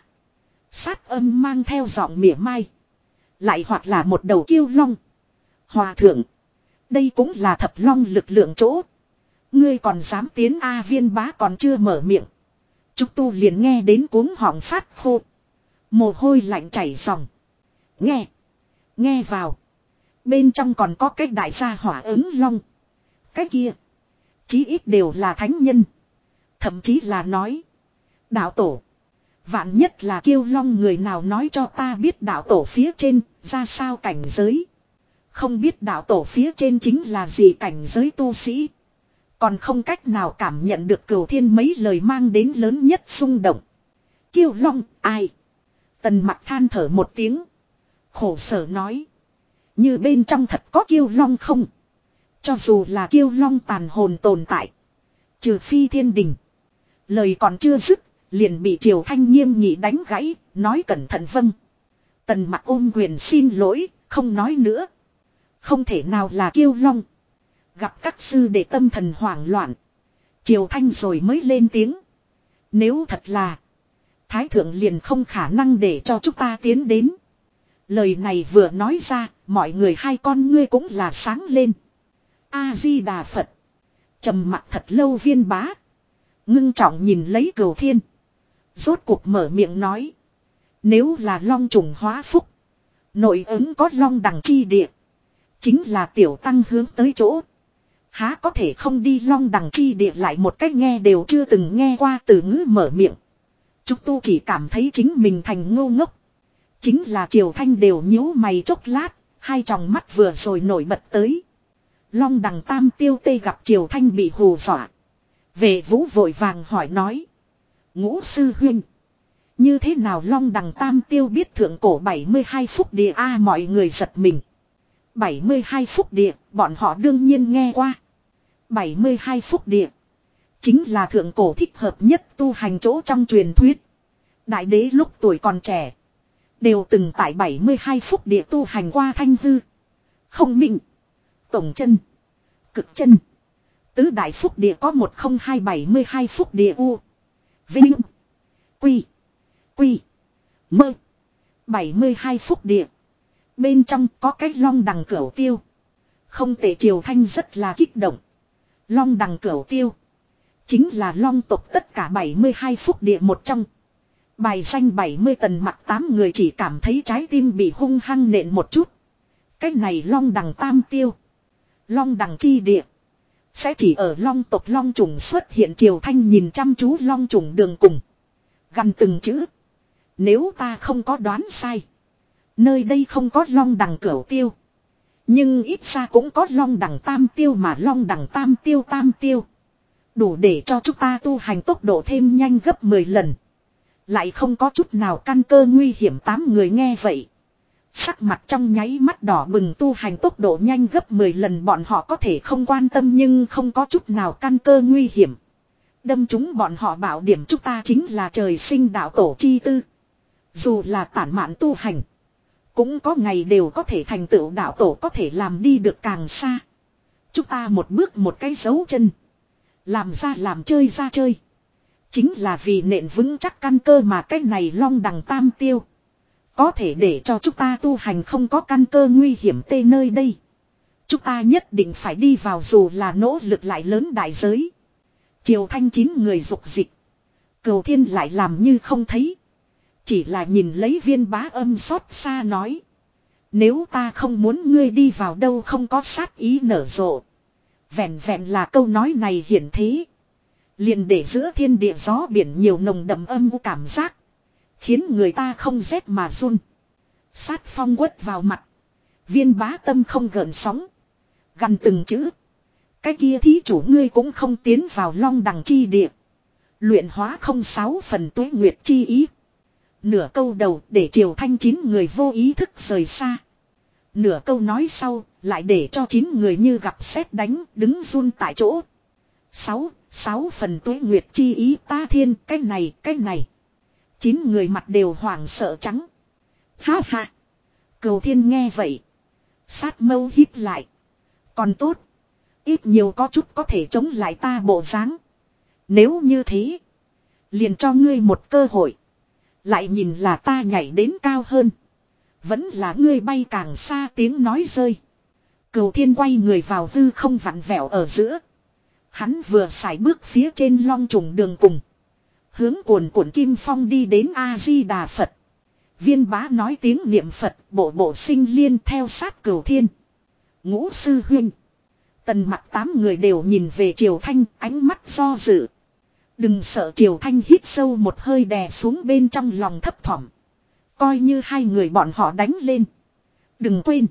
Sát âm mang theo giọng mỉa mai. Lại hoặc là một đầu kiêu long. Hòa thượng. Đây cũng là thập long lực lượng chỗ. Ngươi còn dám tiến A. Viên Bá còn chưa mở miệng. Trúc tu liền nghe đến cuống họng phát khô. Mồ hôi lạnh chảy ròng. Nghe. Nghe vào. Bên trong còn có cái đại gia hỏa ứng long. Cái kia. Chí ít đều là thánh nhân. Thậm chí là nói. Đạo tổ. Vạn nhất là Kiêu Long người nào nói cho ta biết đạo tổ phía trên ra sao cảnh giới. Không biết đạo tổ phía trên chính là gì cảnh giới tu sĩ. Còn không cách nào cảm nhận được Cửu Thiên mấy lời mang đến lớn nhất xung động. Kiêu Long ai? Tần Mặc than thở một tiếng. Khổ sở nói. Như bên trong thật có Kiêu Long không? Cho dù là Kiêu Long tàn hồn tồn tại. Trừ phi thiên đình. Lời còn chưa dứt. Liền bị Triều Thanh nghiêm nghị đánh gãy. Nói cẩn thận vâng. Tần Mặc ôm quyền xin lỗi. Không nói nữa. Không thể nào là Kiêu Long. Gặp các sư đệ tâm thần hoảng loạn. Triều Thanh rồi mới lên tiếng. Nếu thật là. Thái thượng liền không khả năng để cho chúng ta tiến đến. Lời này vừa nói ra. Mọi người hai con ngươi cũng là sáng lên. A-di-đà Phật. Trầm mặc thật lâu Viên Bá. Ngưng trọng nhìn lấy Cửu Thiên. Rốt cuộc mở miệng nói. Nếu là long trùng hóa phúc. Nội ứng có long đằng chi địa. Chính là tiểu tăng hướng tới chỗ. Há có thể không đi long đằng chi địa lại một cách nghe đều chưa từng nghe qua từ ngữ mở miệng. Trúc Tu chỉ cảm thấy chính mình thành ngô ngốc. Chính là Triều Thanh đều nhíu mày chốc lát. Hai tròng mắt vừa rồi nổi bật tới. Long đằng tam tiêu tê gặp Triều Thanh bị hù dọa. Về Vũ vội vàng hỏi nói. Ngũ sư huynh. Như thế nào long đằng tam tiêu biết thượng cổ bảy mươi hai phúc địa a mọi người giật mình. bảy mươi hai phúc địa bọn họ đương nhiên nghe qua. bảy mươi hai phúc địa. Chính là thượng cổ thích hợp nhất tu hành chỗ trong truyền thuyết. Đại đế lúc tuổi còn trẻ. Đều từng tại bảy mươi hai phúc địa tu hành qua thanh hư. Không minh. Tổng chân. Cực chân. Tứ đại phúc địa có một không hai bảy mươi hai phúc địa u. Vinh. Quy. Quy. Mơ. bảy mươi hai phúc địa. Bên trong có cái long đằng cửu tiêu. Không tệ Triều Thanh rất là kích động. Long đằng cửu tiêu. Chính là long tộc tất cả bảy mươi hai phúc địa một trong. Bài danh bảy mươi Tần Mặc tám người chỉ cảm thấy trái tim bị hung hăng nện một chút. Cái này long đằng tam tiêu. Long đằng chi địa. Sẽ chỉ ở long tộc long trùng xuất hiện. Triều Thanh nhìn chăm chú long trùng đường cùng. Gần từng chữ. Nếu ta không có đoán sai. Nơi đây không có long đằng cửu tiêu. Nhưng ít ra cũng có long đằng tam tiêu mà long đằng tam tiêu tam tiêu. Đủ để cho chúng ta tu hành tốc độ thêm nhanh gấp mười lần. Lại không có chút nào căn cơ nguy hiểm tám người nghe vậy. Sắc mặt trong nháy mắt đỏ bừng tu hành tốc độ nhanh gấp mười lần bọn họ có thể không quan tâm nhưng không có chút nào căn cơ nguy hiểm. Đâm chúng bọn họ bảo điểm chúng ta chính là trời sinh đạo tổ chi tư. Dù là tản mạn tu hành. Cũng có ngày đều có thể thành tựu đạo tổ có thể làm đi được càng xa. Chúng ta một bước một cái dấu chân. Làm ra làm chơi ra chơi. Chính là vì nện vững chắc căn cơ mà cái này long đằng tam tiêu. Có thể để cho chúng ta tu hành không có căn cơ nguy hiểm tê nơi đây. Chúng ta nhất định phải đi vào dù là nỗ lực lại lớn đại giới. Triều Thanh chín người dục dịch. Cửu Thiên lại làm như không thấy. Chỉ là nhìn lấy Viên Bá âm xót xa nói. Nếu ta không muốn ngươi đi vào đâu không có sát ý nở rộ. Vẹn vẹn là câu nói này hiển thế. Liền để giữa thiên địa gió biển nhiều nồng đậm âm u cảm giác. Khiến người ta không rét mà run. Sát phong quất vào mặt. Viên Bá tâm không gợn sóng. Gần từng chữ. Cái kia thí chủ ngươi cũng không tiến vào long đằng chi địa. Luyện hóa không sáu phần tuế nguyệt chi ý. Nửa câu đầu để Triều Thanh chín người vô ý thức rời xa. Nửa câu nói sau lại để cho chín người như gặp sét đánh đứng run tại chỗ. Sáu, sáu phần tuế nguyệt chi ý ta thiên cái này cái này. Chín người mặt đều hoảng sợ trắng. Ha ha. Cửu Thiên nghe vậy. Sát mâu hít lại. Còn tốt. Ít nhiều có chút có thể chống lại ta bộ dáng. Nếu như thế. Liền cho ngươi một cơ hội. Lại nhìn là ta nhảy đến cao hơn. Vẫn là ngươi bay càng xa tiếng nói rơi. Cửu Thiên quay người vào hư không vặn vẹo ở giữa. Hắn vừa sải bước phía trên long trùng đường cùng. Hướng cuồn cuộn kim phong đi đến A-di-đà Phật. Viên bá nói tiếng niệm Phật, bộ bộ sinh liên theo sát Cửu Thiên. Ngũ sư huynh. Tần Mặc tám người đều nhìn về Triều Thanh, ánh mắt do dự. Đừng sợ, Triều Thanh hít sâu một hơi đè xuống bên trong lòng thấp thỏm. Coi như hai người bọn họ đánh lên. Đừng quên.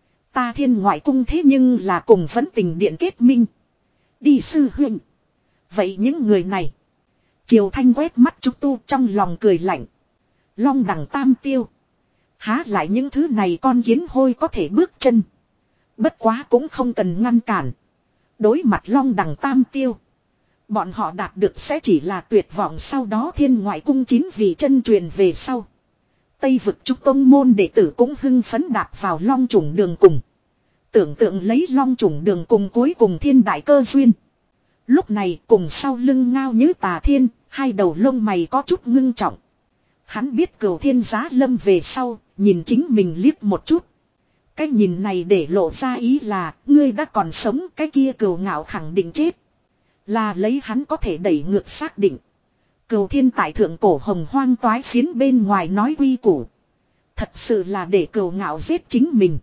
Ta Thiên Ngoại Cung thế nhưng là cùng Vấn Tình Điện kết minh. Đi sư huynh. Vậy những người này. Triều Thanh quét mắt Trúc Tu trong lòng cười lạnh. Long đằng tam tiêu. Há lại những thứ này con kiến hôi có thể bước chân. Bất quá cũng không cần ngăn cản. Đối mặt long đằng tam tiêu. Bọn họ đạt được sẽ chỉ là tuyệt vọng, sau đó Thiên Ngoại Cung chín vị chân truyền về sau. Tây vực Trúc Tông môn đệ tử cũng hưng phấn đạp vào long trùng đường cùng. Tưởng tượng lấy long trùng đường cùng cuối cùng thiên đại cơ duyên. Lúc này cùng sau lưng Ngao Như Tà Thiên, hai đầu lông mày có chút ngưng trọng. Hắn biết Cửu Thiên giá lâm về sau, nhìn chính mình liếc một chút. Cái nhìn này để lộ ra ý là, ngươi đã còn sống, cái kia Cửu Ngạo khẳng định chết. Là lấy hắn có thể đẩy ngược xác định. Cửu Thiên tại thượng cổ hồng hoang toái phiến bên ngoài nói quy củ. Thật sự là để Cửu Ngạo giết chính mình.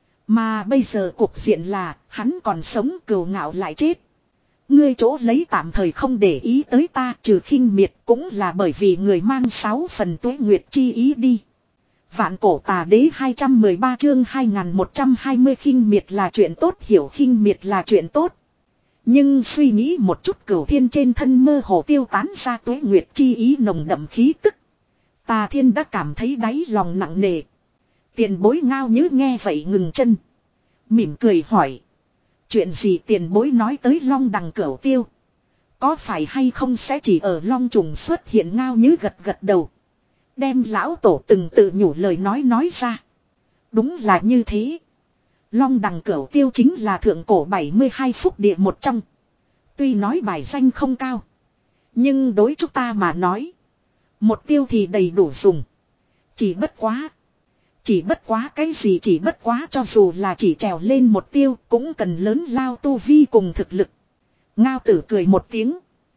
Mà bây giờ cục diện là, hắn còn sống, Cửu Ngạo lại chết. Ngươi chỗ lấy tạm thời không để ý tới ta, trừ khinh miệt cũng là bởi vì người mang sáu phần tuế nguyệt chi ý đi. Vạn cổ tà đế hai trăm mười ba chương hai nghìn một trăm hai mươi, khinh miệt là chuyện tốt, hiểu khinh miệt là chuyện tốt. Nhưng suy nghĩ một chút, Cửu Thiên trên thân mơ hồ tiêu tán ra tuế nguyệt chi ý nồng đậm khí tức. Tà Thiên đã cảm thấy đáy lòng nặng nề. Tiền bối Ngao Như nghe vậy ngừng chân. Mỉm cười hỏi. Chuyện gì? Tiền bối nói tới long đằng Cửu Tiêu. Có phải hay không sẽ chỉ ở long trùng xuất hiện? Ngao Như gật gật đầu. Đem lão tổ từng tự nhủ lời nói nói ra. Đúng là như thế. Long đằng Cửu Tiêu chính là thượng cổ bảy mươi hai phúc địa một trong. Tuy nói bài danh không cao. Nhưng đối chúng ta mà nói. Một tiêu thì đầy đủ dùng. Chỉ bất quá. Chỉ bất quá cái gì chỉ bất quá, cho dù là chỉ trèo lên một tiêu cũng cần lớn lao tu vi cùng thực lực. Ngao Tử cười một tiếng.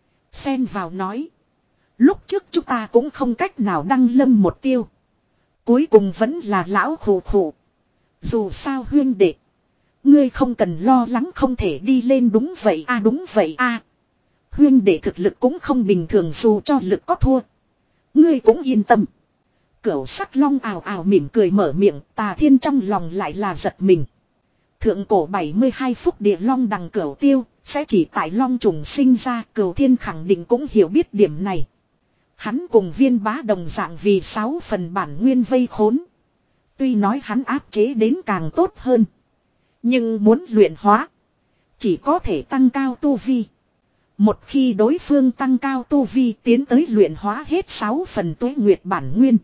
Xen vào nói. Lúc trước chúng ta cũng không cách nào đăng lâm một tiêu. Cuối cùng vẫn là lão khổ khổ. Dù sao huyên đệ. Ngươi không cần lo lắng không thể đi lên. Đúng vậy a, đúng vậy a. Huyên đệ thực lực cũng không bình thường, dù cho lực có thua. Ngươi cũng yên tâm. Cửu sắc long ào ào mỉm cười mở miệng, Tà Thiên trong lòng lại là giật mình. Thượng cổ bảy mươi hai phúc địa long đằng Cửu Tiêu, sẽ chỉ tại long trùng sinh ra, Cửu Thiên khẳng định cũng hiểu biết điểm này. Hắn cùng Viên Bá đồng dạng vì sáu phần bản nguyên vây khốn. Tuy nói hắn áp chế đến càng tốt hơn. Nhưng muốn luyện hóa, chỉ có thể tăng cao tu vi. Một khi đối phương tăng cao tu vi tiến tới luyện hóa hết sáu phần tuế nguyệt bản nguyên.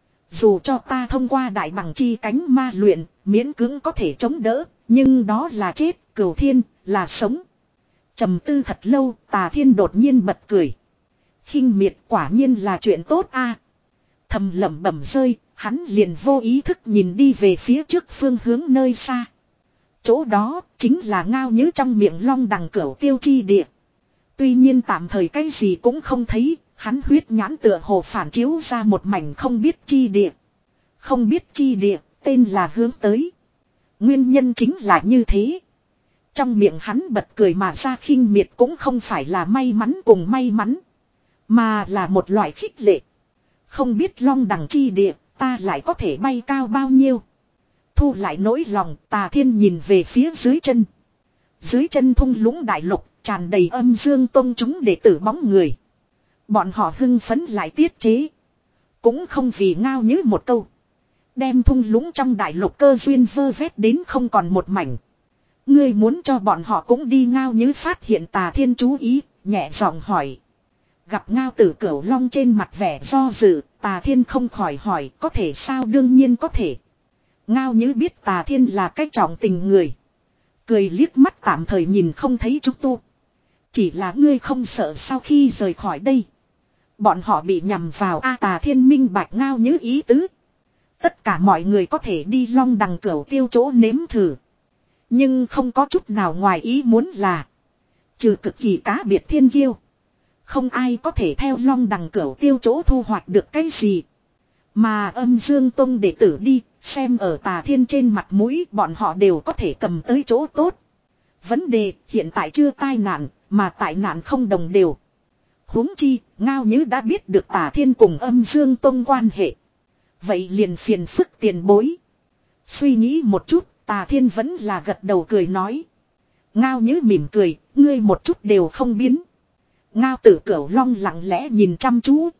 Dù cho ta thông qua đại bằng chi cánh ma luyện, miễn cưỡng có thể chống đỡ, nhưng đó là chết, Cửu Thiên, là sống. Trầm tư thật lâu, Tà Thiên đột nhiên bật cười. Khinh miệt quả nhiên là chuyện tốt a. Thầm lẩm bẩm rơi, hắn liền vô ý thức nhìn đi về phía trước phương hướng nơi xa. Chỗ đó, chính là Ngao Như trong miệng long đằng Cửu Tiêu chi địa. Tuy nhiên tạm thời cái gì cũng không thấy. Hắn huyết nhãn tựa hồ phản chiếu ra một mảnh không biết chi địa. Không biết chi địa, tên là hướng tới. Nguyên nhân chính là như thế. Trong miệng hắn bật cười mà ra khinh miệt cũng không phải là may mắn cùng may mắn. Mà là một loại khích lệ. Không biết long đằng chi địa, ta lại có thể bay cao bao nhiêu. Thu lại nỗi lòng, Tà Thiên nhìn về phía dưới chân. Dưới chân thung lũng đại lục, tràn đầy âm dương tông chúng đệ tử bóng người. Bọn họ hưng phấn lại tiết chế. Cũng không vì Ngao Như một câu. Đem thung lũng trong đại lục cơ duyên vơ vét đến không còn một mảnh. Ngươi muốn cho bọn họ cũng đi? Ngao Như phát hiện Tà Thiên chú ý, nhẹ giọng hỏi. Gặp Ngao Tử Cửu Long trên mặt vẻ do dự, Tà Thiên không khỏi hỏi, có thể sao? Đương nhiên có thể. Ngao Như biết Tà Thiên là cái trọng tình người. Cười liếc mắt tạm thời nhìn không thấy Trúc Tu. Chỉ là ngươi không sợ sau khi rời khỏi đây bọn họ bị nhầm vào a? Tà Thiên minh bạch Ngao Như ý tứ. Tất cả mọi người có thể đi long đằng Cửu Tiêu chỗ nếm thử. Nhưng không có chút nào ngoài ý muốn là. Trừ cực kỳ cá biệt thiên kiêu. Không ai có thể theo long đằng Cửu Tiêu chỗ thu hoạch được cái gì. Mà âm dương tông đệ tử đi, xem ở Tà Thiên trên mặt mũi bọn họ đều có thể cầm tới chỗ tốt. Vấn đề hiện tại chưa tai nạn, mà tại nạn không đồng đều. Huống chi, Ngao Nhứ đã biết được Tà Thiên cùng âm dương tông quan hệ. Vậy liền phiền phức tiền bối. Suy nghĩ một chút, Tà Thiên vẫn là gật đầu cười nói. Ngao Nhứ mỉm cười, ngươi một chút đều không biến. Ngao Tử Cửu Long lặng lẽ nhìn chăm chú.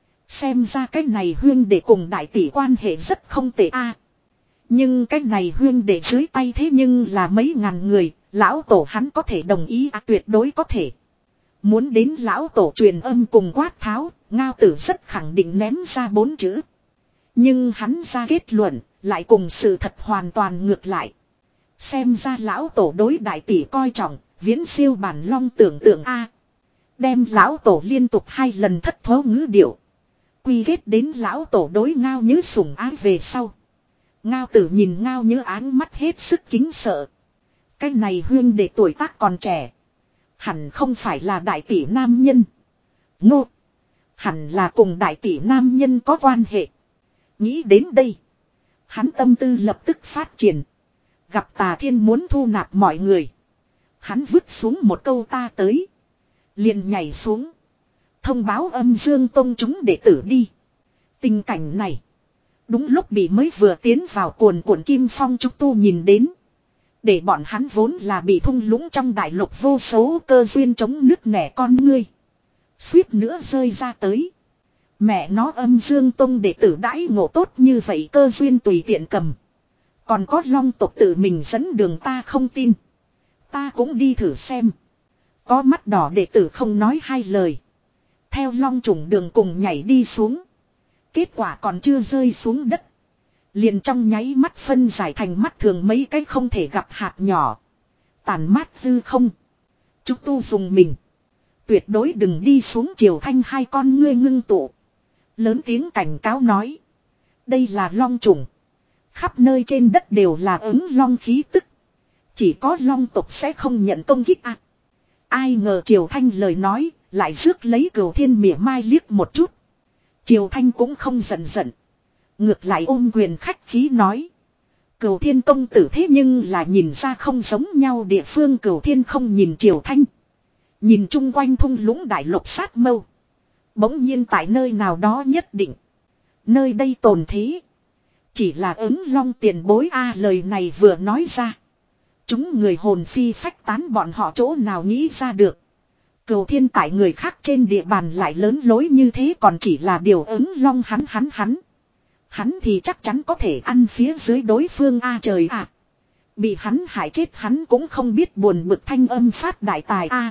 Xem ra cái này huyên đệ cùng đại tỷ quan hệ rất không tệ a. Nhưng cái này huyên đệ dưới tay thế nhưng là mấy ngàn người, lão tổ hắn có thể đồng ý à, tuyệt đối có thể. Muốn đến lão tổ truyền âm cùng quát tháo, Ngao Tử rất khẳng định ném ra bốn chữ. Nhưng hắn ra kết luận, lại cùng sự thật hoàn toàn ngược lại. Xem ra lão tổ đối đại tỷ coi trọng, viễn siêu bản long tưởng tượng a. Đem lão tổ liên tục hai lần thất thố ngữ điệu. Quy kết đến lão tổ đối Ngao Nhứ sủng ái về sau. Ngao Tử nhìn Ngao Nhứ áng mắt hết sức kính sợ. Cái này huyên đệ tuổi tác còn trẻ. Hẳn không phải là đại tỷ nam nhân. Ngô. Hẳn là cùng đại tỷ nam nhân có quan hệ. Nghĩ đến đây. Hắn tâm tư lập tức phát triển. Gặp Tà Thiên muốn thu nạp mọi người. Hắn vứt xuống một câu ta tới. Liền nhảy xuống. Thông báo âm dương tông chúng đệ tử đi. Tình cảnh này. Đúng lúc bị mới vừa tiến vào cuồn cuộn kim phong trúc tu nhìn đến. Để bọn hắn vốn là bị thung lũng trong đại lục vô số cơ duyên chống nứt nẻ con ngươi. Suýt nữa rơi ra tới. Mẹ nó âm dương tông đệ tử đãi ngộ tốt như vậy cơ duyên tùy tiện cầm. Còn có long tộc tự mình dẫn đường ta không tin. Ta cũng đi thử xem. Có mắt đỏ đệ tử không nói hai lời. Theo long trùng đường cùng nhảy đi xuống. Kết quả còn chưa rơi xuống đất. Liền trong nháy mắt phân giải thành mắt thường mấy cái không thể gặp hạt nhỏ. Tàn mát hư không. Trúc tu dùng mình. Tuyệt đối đừng đi xuống Triều Thanh hai con ngươi ngưng tụ. Lớn tiếng cảnh cáo nói. Đây là long trùng. Khắp nơi trên đất đều là ứng long khí tức. Chỉ có long tộc sẽ không nhận công kích à. Ai ngờ Triều Thanh lời nói. Lại rước lấy Cửu Thiên mỉa mai liếc một chút. Triều Thanh cũng không giận giận. Ngược lại ôm quyền khách khí nói. Cửu Thiên công tử thế nhưng là nhìn ra không giống nhau địa phương. Cửu Thiên không nhìn Triều Thanh. Nhìn chung quanh thung lũng đại lục sát mâu. Bỗng nhiên tại nơi nào đó nhất định. Nơi đây tồn thế. Chỉ là ứng long tiền bối a lời này vừa nói ra. Chúng người hồn phi phách tán bọn họ chỗ nào nghĩ ra được. Cửu Thiên tại người khác trên địa bàn lại lớn lối như thế còn chỉ là điều ứng long hắn hắn hắn. Hắn thì chắc chắn có thể ăn phía dưới đối phương a trời à. Bị hắn hại chết hắn cũng không biết buồn bực thanh âm phát đại tài a.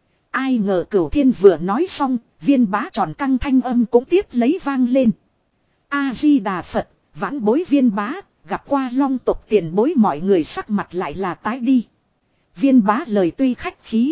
Ai ngờ Cửu Thiên vừa nói xong, viên bá tròn căng thanh âm cũng tiếp lấy vang lên. A-di-đà Phật, vãn bối viên bá, gặp qua long tộc tiền bối mọi người sắc mặt lại là tái đi. Viên bá lời tuy khách khí.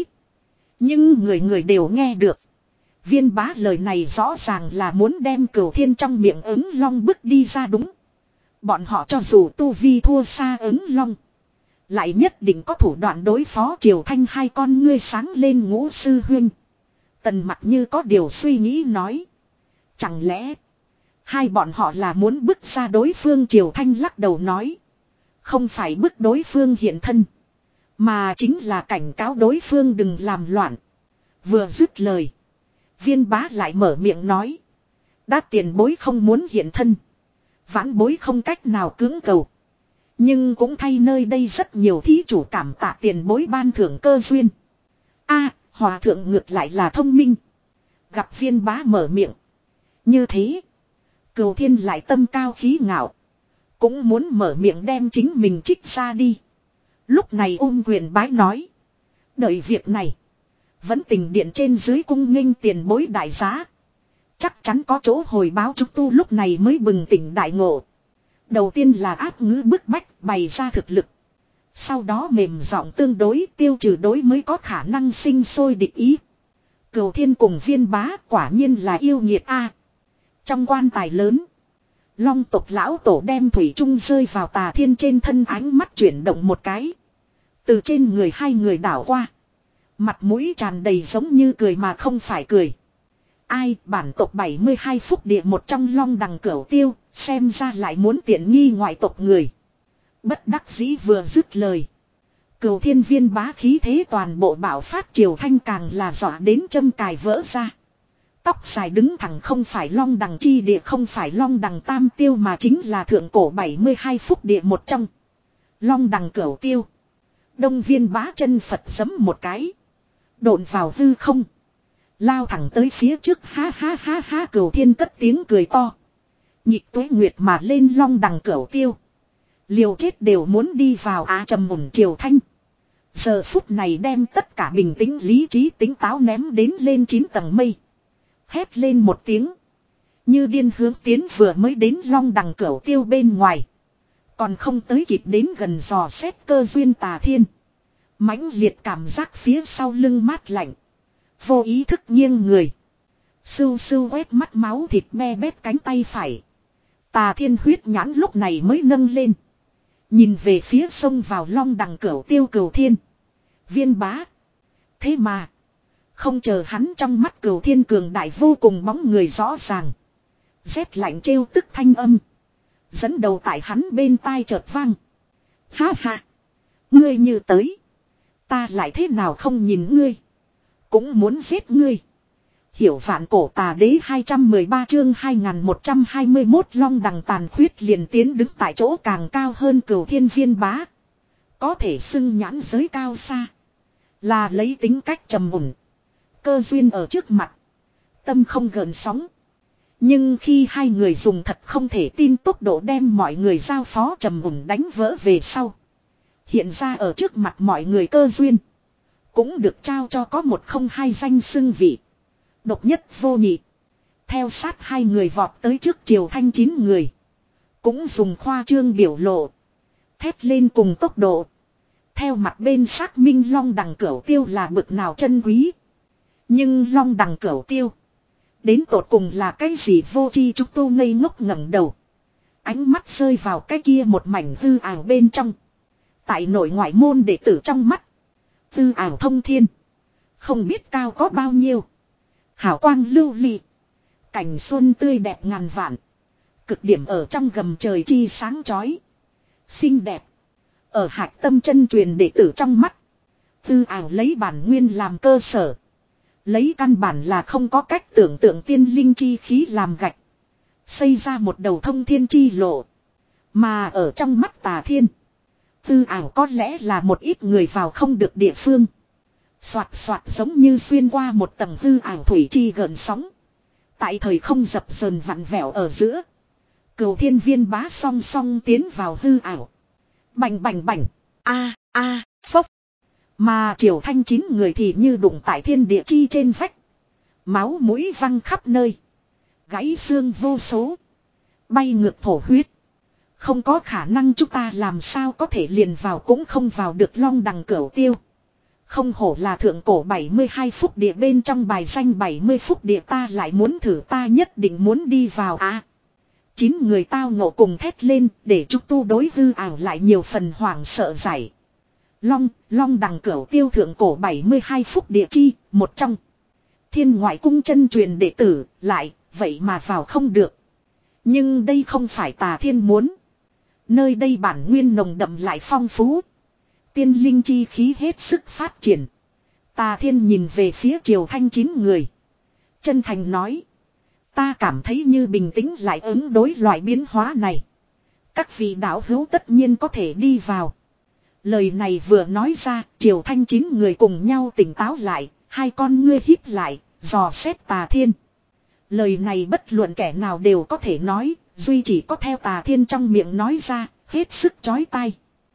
Nhưng người người đều nghe được. Viên bá lời này rõ ràng là muốn đem Cửu Thiên trong miệng ứng long bức đi ra đúng. Bọn họ cho dù tu vi thua xa ứng long. Lại nhất định có thủ đoạn đối phó Triều Thanh hai con ngươi sáng lên ngũ sư huynh. Tần mặt như có điều suy nghĩ nói. Chẳng lẽ hai bọn họ là muốn bức ra đối phương Triều Thanh lắc đầu nói. Không phải bức đối phương hiện thân. Mà chính là cảnh cáo đối phương đừng làm loạn. Vừa dứt lời. Viên bá lại mở miệng nói. Đã tiền bối không muốn hiện thân. Vãn bối không cách nào cưỡng cầu. Nhưng cũng thay nơi đây rất nhiều thí chủ cảm tạ tiền bối ban thưởng cơ duyên. A, hòa thượng ngược lại là thông minh. Gặp viên bá mở miệng. Như thế. Cửu Thiên lại tâm cao khí ngạo. Cũng muốn mở miệng đem chính mình trích ra đi. Lúc này ôm quyền bái nói. Đợi việc này. Vẫn tình điện trên dưới cung nghênh tiền bối đại giá. Chắc chắn có chỗ hồi báo trúc tu lúc này mới bừng tỉnh đại ngộ. Đầu tiên là áp ngữ bức bách bày ra thực lực. Sau đó mềm giọng tương đối tiêu trừ đối mới có khả năng sinh sôi địch ý. Cửu Thiên cùng viên bá quả nhiên là yêu nghiệt a. Trong quan tài lớn. Long tộc lão tổ đem thủy trung rơi vào Tà Thiên trên thân ánh mắt chuyển động một cái. Từ trên người hai người đảo qua. Mặt mũi tràn đầy giống như cười mà không phải cười. Ai bản tộc bảy mươi hai phúc địa một trong long đằng cửu tiêu. Xem ra lại muốn tiện nghi ngoại tộc người. Bất đắc dĩ vừa dứt lời. Cửu thiên viên bá khí thế toàn bộ bạo phát, Triều Thanh càng là dọa đến châm cài vỡ ra. Tóc dài đứng thẳng, không phải long đằng chi địa, không phải long đằng tam tiêu, mà chính là thượng cổ bảy mươi hai phúc địa một trong. Long đằng cửu tiêu. Đông viên bá chân Phật giấm một cái. Độn vào hư không. Lao thẳng tới phía trước, ha ha ha ha, cửu thiên cất tiếng cười to. Nhịp tuế nguyệt mà lên long đằng cửu tiêu. Liều chết đều muốn đi vào á trầm mùng Triều Thanh. Giờ phút này đem tất cả bình tĩnh lý trí tính táo ném đến lên chín tầng mây. Hét lên một tiếng. Như điên hướng tiến vừa mới đến long đằng cửu tiêu bên ngoài. Còn không tới kịp đến gần dò xét cơ duyên Tà Thiên. Mãnh liệt cảm giác phía sau lưng mát lạnh. Vô ý thức nghiêng người. Sưu sưu quét mắt máu thịt me bét cánh tay phải. Tà Thiên huyết nhãn lúc này mới nâng lên. Nhìn về phía sông vào long đằng cửu tiêu Cửu Thiên. Viên bá. Thế mà. Không chờ hắn, trong mắt Cửu Thiên cường đại vô cùng bóng người rõ ràng. Rét lạnh trêu tức thanh âm. Dẫn đầu tại hắn bên tai chợt vang. Ha ha. Ngươi như tới. Ta lại thế nào không nhìn ngươi. Cũng muốn giết ngươi. Hiểu vạn cổ tà đế hai trăm mười ba chương hai nghìn một trăm hai mươi mốt long đằng tàn khuyết liền tiến đứng tại chỗ càng cao hơn Cửu Thiên viên bá. Có thể xưng nhãn giới cao xa. Là lấy tính cách trầm ổn. Cơ duyên ở trước mặt. Tâm không gợn sóng. Nhưng khi hai người dùng thật không thể tin tốc độ đem mọi người giao phó trầm ổn đánh vỡ về sau. Hiện ra ở trước mặt mọi người cơ duyên. Cũng được trao cho có một không hai danh xưng vị. Độc nhất vô nhị. Theo sát hai người vọt tới trước Triều Thanh chín người. Cũng dùng khoa trương biểu lộ. Thét lên cùng tốc độ. Theo mặt bên xác minh long đằng cửu tiêu là bực nào chân quý. Nhưng long đằng cửu tiêu. Đến tột cùng là cái gì vô chi, chúng tôi ngây ngốc ngẩng đầu. Ánh mắt rơi vào cái kia một mảnh hư ảo bên trong. Tại nội ngoại môn đệ tử trong mắt. Hư ảo thông thiên. Không biết cao có bao nhiêu. Hảo quang lưu ly. Cảnh xuân tươi đẹp ngàn vạn. Cực điểm ở trong gầm trời chi sáng chói. Xinh đẹp. Ở hạch tâm chân truyền đệ tử trong mắt. Hư ảo lấy bản nguyên làm cơ sở. Lấy căn bản là không có cách tưởng tượng tiên linh chi khí làm gạch. Xây ra một đầu thông thiên chi lộ. Mà ở trong mắt Tà Thiên. Hư ảo có lẽ là một ít người vào không được địa phương. Xoạt xoạt giống như xuyên qua một tầng hư ảo thủy chi gợn sóng. Tại thời không dập dờn vặn vẹo ở giữa. Cửu Thiên viên bá song song tiến vào hư ảo. Bành bành bành. A a phốc. Mà Triều Thanh chín người thì như đụng tại thiên địa chi trên vách. Máu mũi văng khắp nơi. Gãy xương vô số. Bay ngược thổ huyết. Không có khả năng, chúng ta làm sao có thể liền vào cũng không vào được long đằng cửu tiêu. Không hổ là thượng cổ bảy mươi hai phúc địa bên trong bài danh bảy mươi phúc địa, ta lại muốn thử, ta nhất định muốn đi vào à. Chín người tao ngộ cùng thét lên để chúng tu đối hư ảo lại nhiều phần hoảng sợ giải. Long, long đằng cửu tiêu thượng cổ bảy mươi hai phúc địa chi, một trong. Thiên ngoại cung chân truyền đệ tử, lại, vậy mà vào không được. Nhưng đây không phải Tà Thiên muốn. Nơi đây bản nguyên nồng đậm lại phong phú. Tiên linh chi khí hết sức phát triển. Tà Thiên nhìn về phía Triều Thanh chín người. Chân thành nói. Ta cảm thấy như bình tĩnh lại ứng đối loại biến hóa này. Các vị đạo hữu tất nhiên có thể đi vào. Lời này vừa nói ra, Triều Thanh chín người cùng nhau tỉnh táo lại, hai con ngươi híp lại, dò xét Tà Thiên. Lời này bất luận kẻ nào đều có thể nói, duy chỉ có theo Tà Thiên trong miệng nói ra, hết sức chói tai.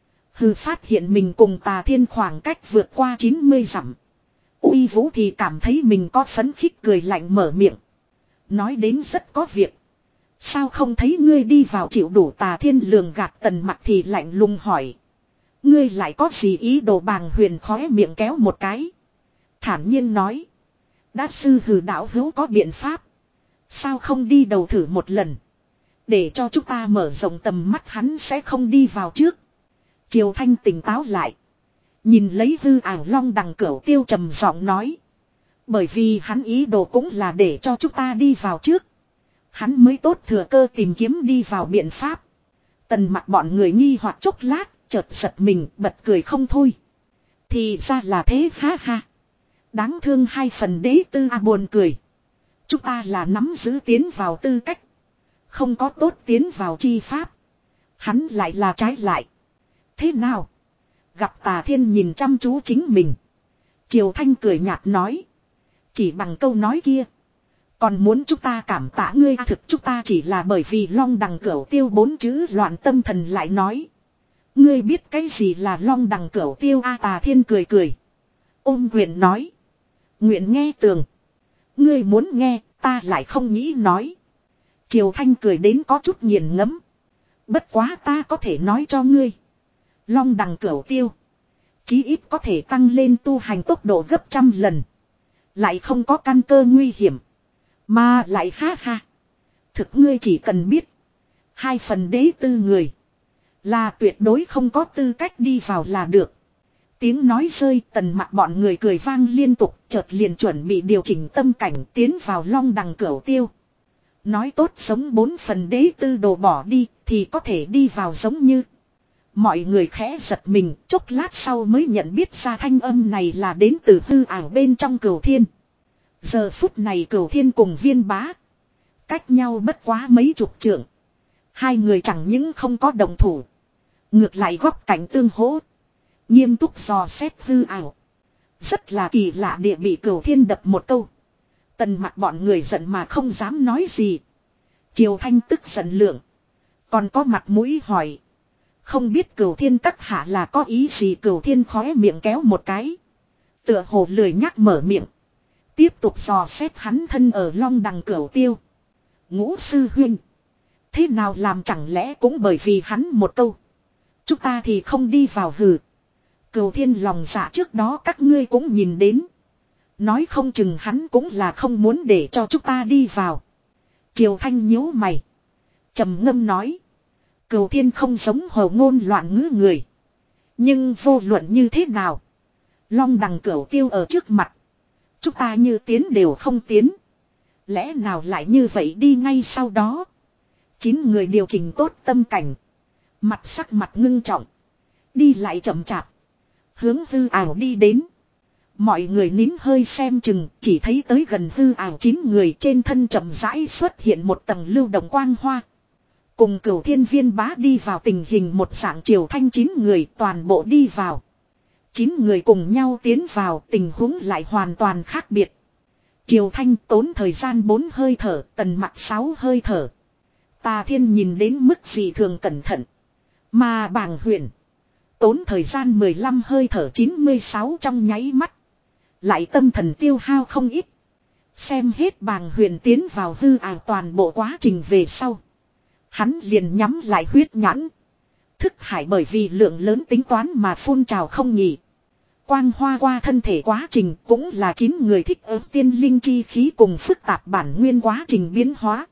Hư phát hiện mình cùng Tà Thiên khoảng cách vượt qua chín mươi dặm. Uy Vũ thì cảm thấy mình có phấn khích, cười lạnh mở miệng. Nói đến rất có việc. Sao không thấy ngươi đi vào chịu đủ? Tà Thiên lường gạt Tần Mặc thì lạnh lùng hỏi. Ngươi lại có gì ý đồ? Bàng Huyền khóe miệng kéo một cái. Thản nhiên nói. Đa sư hừ đạo hữu có biện pháp. Sao không đi đầu thử một lần. Để cho chúng ta mở rộng tầm mắt, hắn sẽ không đi vào trước. Triều Thanh tỉnh táo lại. Nhìn lấy hư ảo long đằng cửu tiêu trầm giọng nói. Bởi vì hắn ý đồ cũng là để cho chúng ta đi vào trước. Hắn mới tốt thừa cơ tìm kiếm đi vào biện pháp. Tần mặt bọn người nghi hoặc chốc lát, chợt giật mình, bật cười không thôi. Thì ra là thế, ha ha. Đáng thương hai phần đế tư a buồn cười. Chúng ta là nắm giữ tiến vào tư cách. Không có tốt tiến vào chi pháp. Hắn lại là trái lại. Thế nào? Gặp Tà Thiên nhìn chăm chú chính mình. Triều Thanh cười nhạt nói. Chỉ bằng câu nói kia. Còn muốn chúng ta cảm tạ ngươi, thực chúng ta chỉ là bởi vì long đằng cửu tiêu bốn chữ loạn tâm thần lại nói. Ngươi biết cái gì là long đằng cửu tiêu a? Tà Thiên cười cười. Ôm quyền nói. Nguyện nghe tường. Ngươi muốn nghe, ta lại không nghĩ nói. Triều Thanh cười đến có chút nghiền ngẫm. Bất quá ta có thể nói cho ngươi. Long đằng cửu tiêu. Chí ít có thể tăng lên tu hành tốc độ gấp trăm lần. Lại không có căn cơ nguy hiểm. Mà lại ha ha. Thực ngươi chỉ cần biết. Hai phần đế tư người. Là tuyệt đối không có tư cách đi vào là được. Tiếng nói rơi, tần mặt bọn người cười vang liên tục, chợt liền chuẩn bị điều chỉnh tâm cảnh tiến vào long đằng cửu tiêu. Nói tốt sống bốn phần đế tư đồ bỏ đi, thì có thể đi vào giống như. Mọi người khẽ giật mình, chốc lát sau mới nhận biết ra thanh âm này là đến từ hư ảo bên trong cửu thiên. Giờ phút này cửu thiên cùng Viên Bá. Cách nhau bất quá mấy chục trượng. Hai người chẳng những không có đồng thủ. Ngược lại góc cạnh tương hỗ. Nghiêm túc dò xét hư ảo. Rất là kỳ lạ địa bị cửu thiên đập một câu. Tần mặt bọn người giận mà không dám nói gì. Triều Thanh tức giận lượng. Còn có mặt mũi hỏi. Không biết cửu thiên các hạ là có ý gì? Cửu thiên khóe miệng kéo một cái. Tựa hồ lười nhắc mở miệng. Tiếp tục dò xét hắn thân ở long đằng cửu tiêu. Ngũ sư huynh. Thế nào làm chẳng lẽ cũng bởi vì hắn một câu. Chúng ta thì không đi vào hừ. Cửu thiên lòng dạ trước đó các ngươi cũng nhìn đến. Nói không chừng hắn cũng là không muốn để cho chúng ta đi vào. Triều Thanh nhíu mày. Trầm ngâm nói. Cửu thiên không giống hồ ngôn loạn ngữ người. Nhưng vô luận như thế nào. Long đằng cửu tiêu ở trước mặt. Chúng ta như tiến đều không tiến. Lẽ nào lại như vậy đi ngay sau đó. Chín người điều chỉnh tốt tâm cảnh. Mặt sắc mặt ngưng trọng. Đi lại chậm chạp. Hướng hư ảo đi đến. Mọi người nín hơi xem chừng. Chỉ thấy tới gần hư ảo chín người trên thân chậm rãi xuất hiện một tầng lưu động quang hoa. Cùng cửu thiên Viên Bá đi vào tình hình một dạng. Triều Thanh chín người toàn bộ đi vào. Chín người cùng nhau tiến vào, tình huống lại hoàn toàn khác biệt. Triều Thanh tốn thời gian bốn hơi thở, Tần Mặc sáu hơi thở. Tà Thiên nhìn đến mức gì thường cẩn thận. Mà Bàng Huyền tốn thời gian mười lăm hơi thở chín mươi sáu trong nháy mắt. Lại tâm thần tiêu hao không ít. Xem hết Bàng Huyền tiến vào hư ảo toàn bộ quá trình về sau. Hắn liền nhắm lại huyết nhãn. Thức hải bởi vì lượng lớn tính toán mà phun trào không nghỉ. Quang hoa qua thân thể quá trình cũng là chín người thích ứng tiên linh chi khí cùng phức tạp bản nguyên quá trình biến hóa.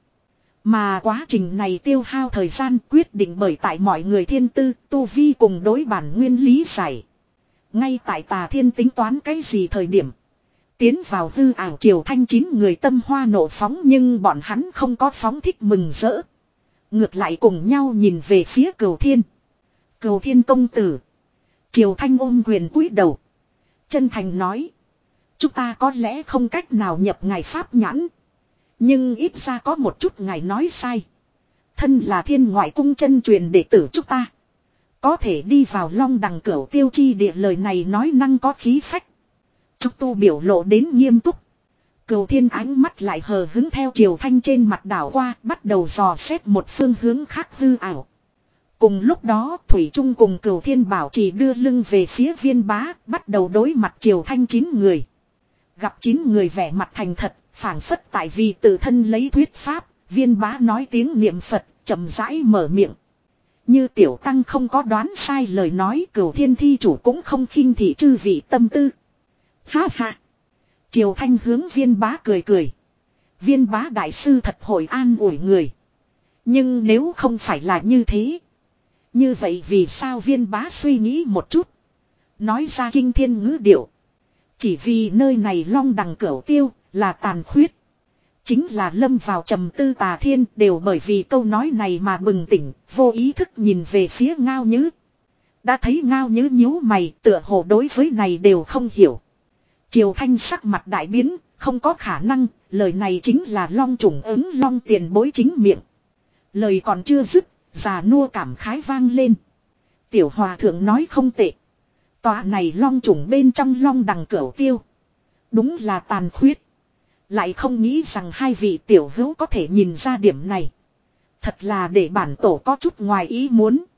Mà quá trình này tiêu hao thời gian quyết định bởi tại mọi người thiên tư, tu vi cùng đối bản nguyên lý giải. Ngay tại Tà Thiên tính toán cái gì thời điểm. Tiến vào hư ảo Triều Thanh chín người tâm hoa nộ phóng nhưng bọn hắn không có phóng thích mừng rỡ. Ngược lại cùng nhau nhìn về phía Cửu Thiên. Cửu Thiên công tử. Triều Thanh ôm quyền cúi đầu. Chân thành nói. Chúng ta có lẽ không cách nào nhập ngài pháp nhãn. Nhưng ít ra có một chút ngài nói sai. Thân là thiên ngoại cung chân truyền đệ tử chúng ta. Có thể đi vào long đằng cửu tiêu chi địa, lời này nói năng có khí phách. Trúc tu biểu lộ đến nghiêm túc. Cửu Thiên ánh mắt lại hờ hứng theo Triều Thanh trên mặt đảo qua, bắt đầu dò xét một phương hướng khác hư ảo. Cùng lúc đó Thủy Trung cùng Cửu Thiên bảo trì đưa lưng về phía Viên Bá, bắt đầu đối mặt Triều Thanh chín người. Gặp chín người vẻ mặt thành thật, phảng phất tại vì tự thân lấy thuyết pháp, Viên Bá nói tiếng niệm Phật, chậm rãi mở miệng. Như tiểu tăng không có đoán sai lời nói, Cửu Thiên thi chủ cũng không khinh thị chư vị tâm tư. Ha ha. Triều Thanh hướng Viên Bá cười cười. Viên Bá đại sư thật hồi an ủi người. Nhưng nếu không phải là như thế. Như vậy vì sao Viên Bá suy nghĩ một chút. Nói ra kinh thiên ngữ điệu. Chỉ vì nơi này long đằng cửu tiêu là tàn khuyết. chính là lâm vào trầm tư Tà Thiên đều bởi vì câu nói này mà bừng tỉnh, vô ý thức nhìn về phía Ngao Nhứ. Đã thấy Ngao Nhứ nhíu mày, tựa hồ đối với này đều không hiểu. Triều Thanh sắc mặt đại biến, không có khả năng, lời này chính là Long trùng ứng Long tiền bối chính miệng. Lời còn chưa dứt, già nua cảm khái vang lên. Tiểu hòa thượng nói không tệ. Tòa này Long trùng bên trong Long đằng cửu tiêu. Đúng là tàn khuyết. Lại không nghĩ rằng hai vị tiểu hữu có thể nhìn ra điểm này. Thật là để bản tổ có chút ngoài ý muốn.